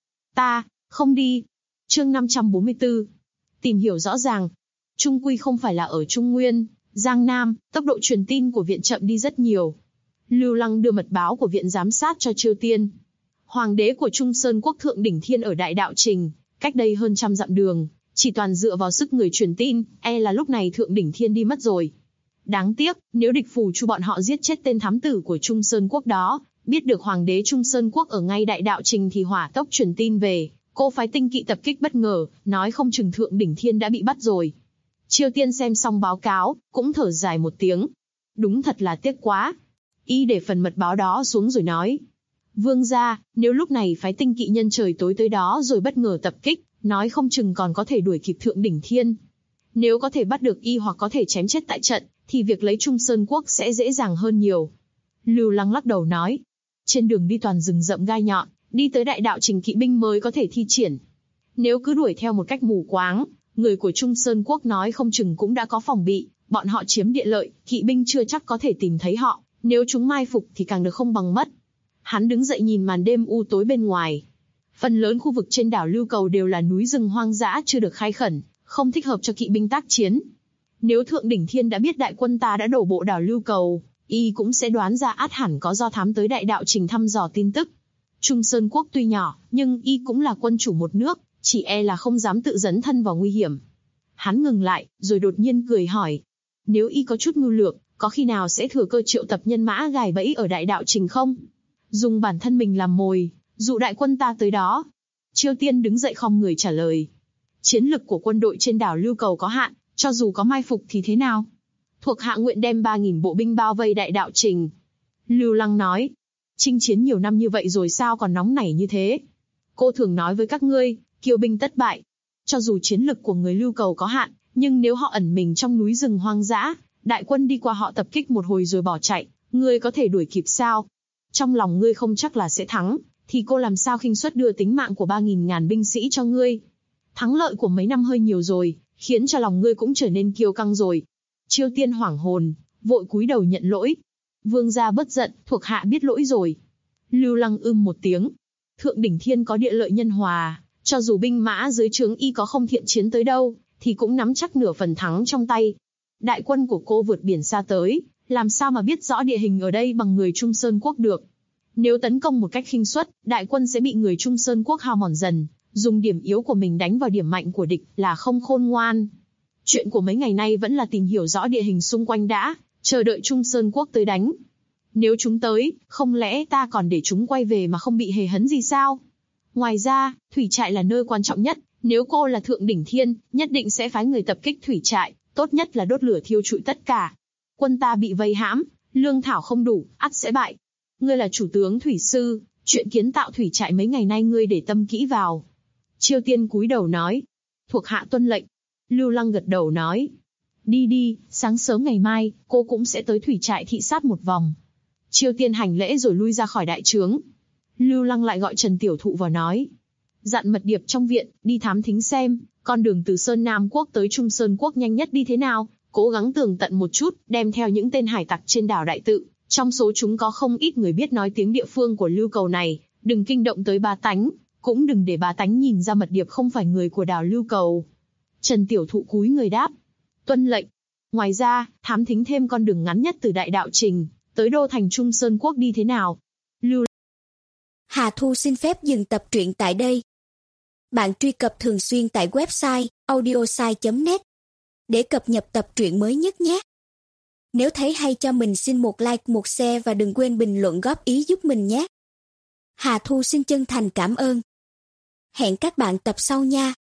ta không đi. Chương 544. Tìm hiểu rõ ràng. Trung quy không phải là ở Trung Nguyên, Giang Nam, tốc độ truyền tin của viện chậm đi rất nhiều. Lưu Lăng đưa mật báo của viện giám sát cho Chiêu Tiên. Hoàng đế của Trung Sơn Quốc Thượng Đỉnh Thiên ở Đại Đạo Trình, cách đây hơn 100 dặm đường, chỉ toàn dựa vào sức người truyền tin, là lúc này Thượng Đỉnh Thiên đi mất rồi. Đáng tiếc, nếu Địch Phù Chu bọn họ giết chết tên thám tử của Trung Sơn Quốc đó, biết được Hoàng đế Trung Sơn Quốc ở ngay Đại Đạo Trình thì hỏa tốc truyền tin về, cô phái tinh kỵ tập kích bất ngờ, nói không chừng Thượng Đỉnh Thiên đã bị bắt rồi. Chiêu Tiên xem xong báo cáo, cũng thở dài một tiếng. Đúng thật là tiếc quá. Y để phần mật báo đó xuống rồi nói. Vương gia, nếu lúc này phái tinh kỵ nhân trời tối tới đó rồi bất ngờ tập kích, nói không chừng còn có thể đuổi kịp Thượng Đỉnh Thiên. Nếu có thể bắt được y hoặc có thể chém chết tại trận, thì việc lấy Trung Sơn Quốc sẽ dễ dàng hơn nhiều. Lưu Lăng lắc đầu nói. Trên đường đi toàn rừng rậm gai nhọn, đi tới Đại Đạo Trình kỵ binh mới có thể thi triển. Nếu cứ đuổi theo một cách mù quáng, người của Trung Sơn Quốc nói không chừng cũng đã có phòng bị, bọn họ chiếm địa lợi, kỵ binh chưa chắc có thể tìm thấy họ, nếu chúng mai phục thì càng được không bằng mất. Hắn đứng dậy nhìn màn đêm u tối bên ngoài. Phần lớn khu vực trên đảo Lưu Cầu đều là núi rừng hoang dã chưa được khai khẩn, không thích hợp cho kỵ binh tác chiến. Nếu Thượng Đỉnh Thiên đã biết đại quân ta đã đổ bộ đảo Lưu Cầu, y cũng sẽ đoán ra ắt hẳn có do thám tới Đại Đạo Trình thăm dò tin tức. Trung Sơn Quốc tuy nhỏ, nhưng y cũng là quân chủ một nước, chỉ là không dám tự dấn thân vào nguy hiểm. Hắn ngừng lại, rồi đột nhiên cười hỏi. Nếu y có chút mưu lược, có khi nào sẽ thừa cơ triệu tập nhân mã gài bẫy ở Đại Đạo Trình không? Dùng bản thân mình làm mồi, dụ đại quân ta tới đó. Chiêu Tiên đứng dậy khom người trả lời. Chiến lực của quân đội trên đảo Lưu Cầu có hạn, cho dù có mai phục thì thế nào? Thuộc hạ nguyện đem 3.000 bộ binh bao vây Đại Đạo Trình. Lưu Lăng nói. Chinh chiến nhiều năm như vậy rồi sao còn nóng nảy như thế? Cô thường nói với các ngươi, kiêu binh tất bại. Cho dù chiến lực của người Lưu Cầu có hạn, nhưng nếu họ ẩn mình trong núi rừng hoang dã, đại quân đi qua họ tập kích một hồi rồi bỏ chạy, ngươi có thể đuổi kịp sao? Trong lòng ngươi không chắc là sẽ thắng, thì cô làm sao khinh suất đưa tính mạng của 3.000 ngàn binh sĩ cho ngươi? Thắng lợi của mấy năm hơi nhiều rồi, khiến cho lòng ngươi cũng trở nên kiêu căng rồi. Chiêu Tiên hoảng hồn, vội cúi đầu nhận lỗi. Vương gia bất giận, thuộc hạ biết lỗi rồi. Lưu Lăng một tiếng. Thượng Đỉnh Thiên có địa lợi nhân hòa, cho dù binh mã dưới trướng y có không thiện chiến tới đâu, thì cũng nắm chắc nửa phần thắng trong tay. Đại quân của cô vượt biển xa tới, làm sao mà biết rõ địa hình ở đây bằng người Trung Sơn Quốc được. Nếu tấn công một cách khinh suất, đại quân sẽ bị người Trung Sơn Quốc hao mòn dần, dùng điểm yếu của mình đánh vào điểm mạnh của địch là không khôn ngoan. Chuyện của mấy ngày nay vẫn là tìm hiểu rõ địa hình xung quanh đã, chờ đợi Trung Sơn Quốc tới đánh. Nếu chúng tới, không lẽ ta còn để chúng quay về mà không bị hề hấn gì sao? Ngoài ra, thủy trại là nơi quan trọng nhất, nếu cô là Thượng Đỉnh Thiên, nhất định sẽ phái người tập kích thủy trại, tốt nhất là đốt lửa thiêu trụi tất cả. Quân ta bị vây hãm, lương thảo không đủ, ắt sẽ bại. Ngươi là chủ tướng thủy sư, chuyện kiến tạo thủy trại mấy ngày nay ngươi để tâm kỹ vào. Chiêu Tiên cúi đầu nói. Thuộc hạ tuân lệnh. Lưu Lăng gật đầu nói. Đi, sáng sớm ngày mai, cô cũng sẽ tới thủy trại thị sát một vòng. Chiêu Tiên hành lễ rồi lui ra khỏi đại trướng. Lưu Lăng lại gọi Trần Tiểu Thụ vào nói. Dặn mật điệp trong viện, đi thám thính xem, con đường từ Sơn Nam Quốc tới Trung Sơn Quốc nhanh nhất đi thế nào, cố gắng tường tận một chút, đem theo những tên hải tặc trên đảo Đại Tự. Trong số chúng có không ít người biết nói tiếng địa phương của Lưu Cầu này, đừng kinh động tới bá tánh, cũng đừng để bá tánh nhìn ra mật điệp không phải người của đảo Lưu Cầu. Trần Tiểu Thụ cúi người đáp. Tuân lệnh. Ngoài ra, thám thính thêm con đường ngắn nhất từ Đại Đạo Trình tới đô thành Trung Sơn Quốc đi thế nào. Hà Thu xin phép dừng tập truyện tại đây. Bạn truy cập thường xuyên tại website audiosai.net để cập nhật tập truyện mới nhất nhé. Nếu thấy hay cho mình xin một like, một share và đừng quên bình luận góp ý giúp mình nhé. Hà Thu xin chân thành cảm ơn. Hẹn các bạn tập sau nha.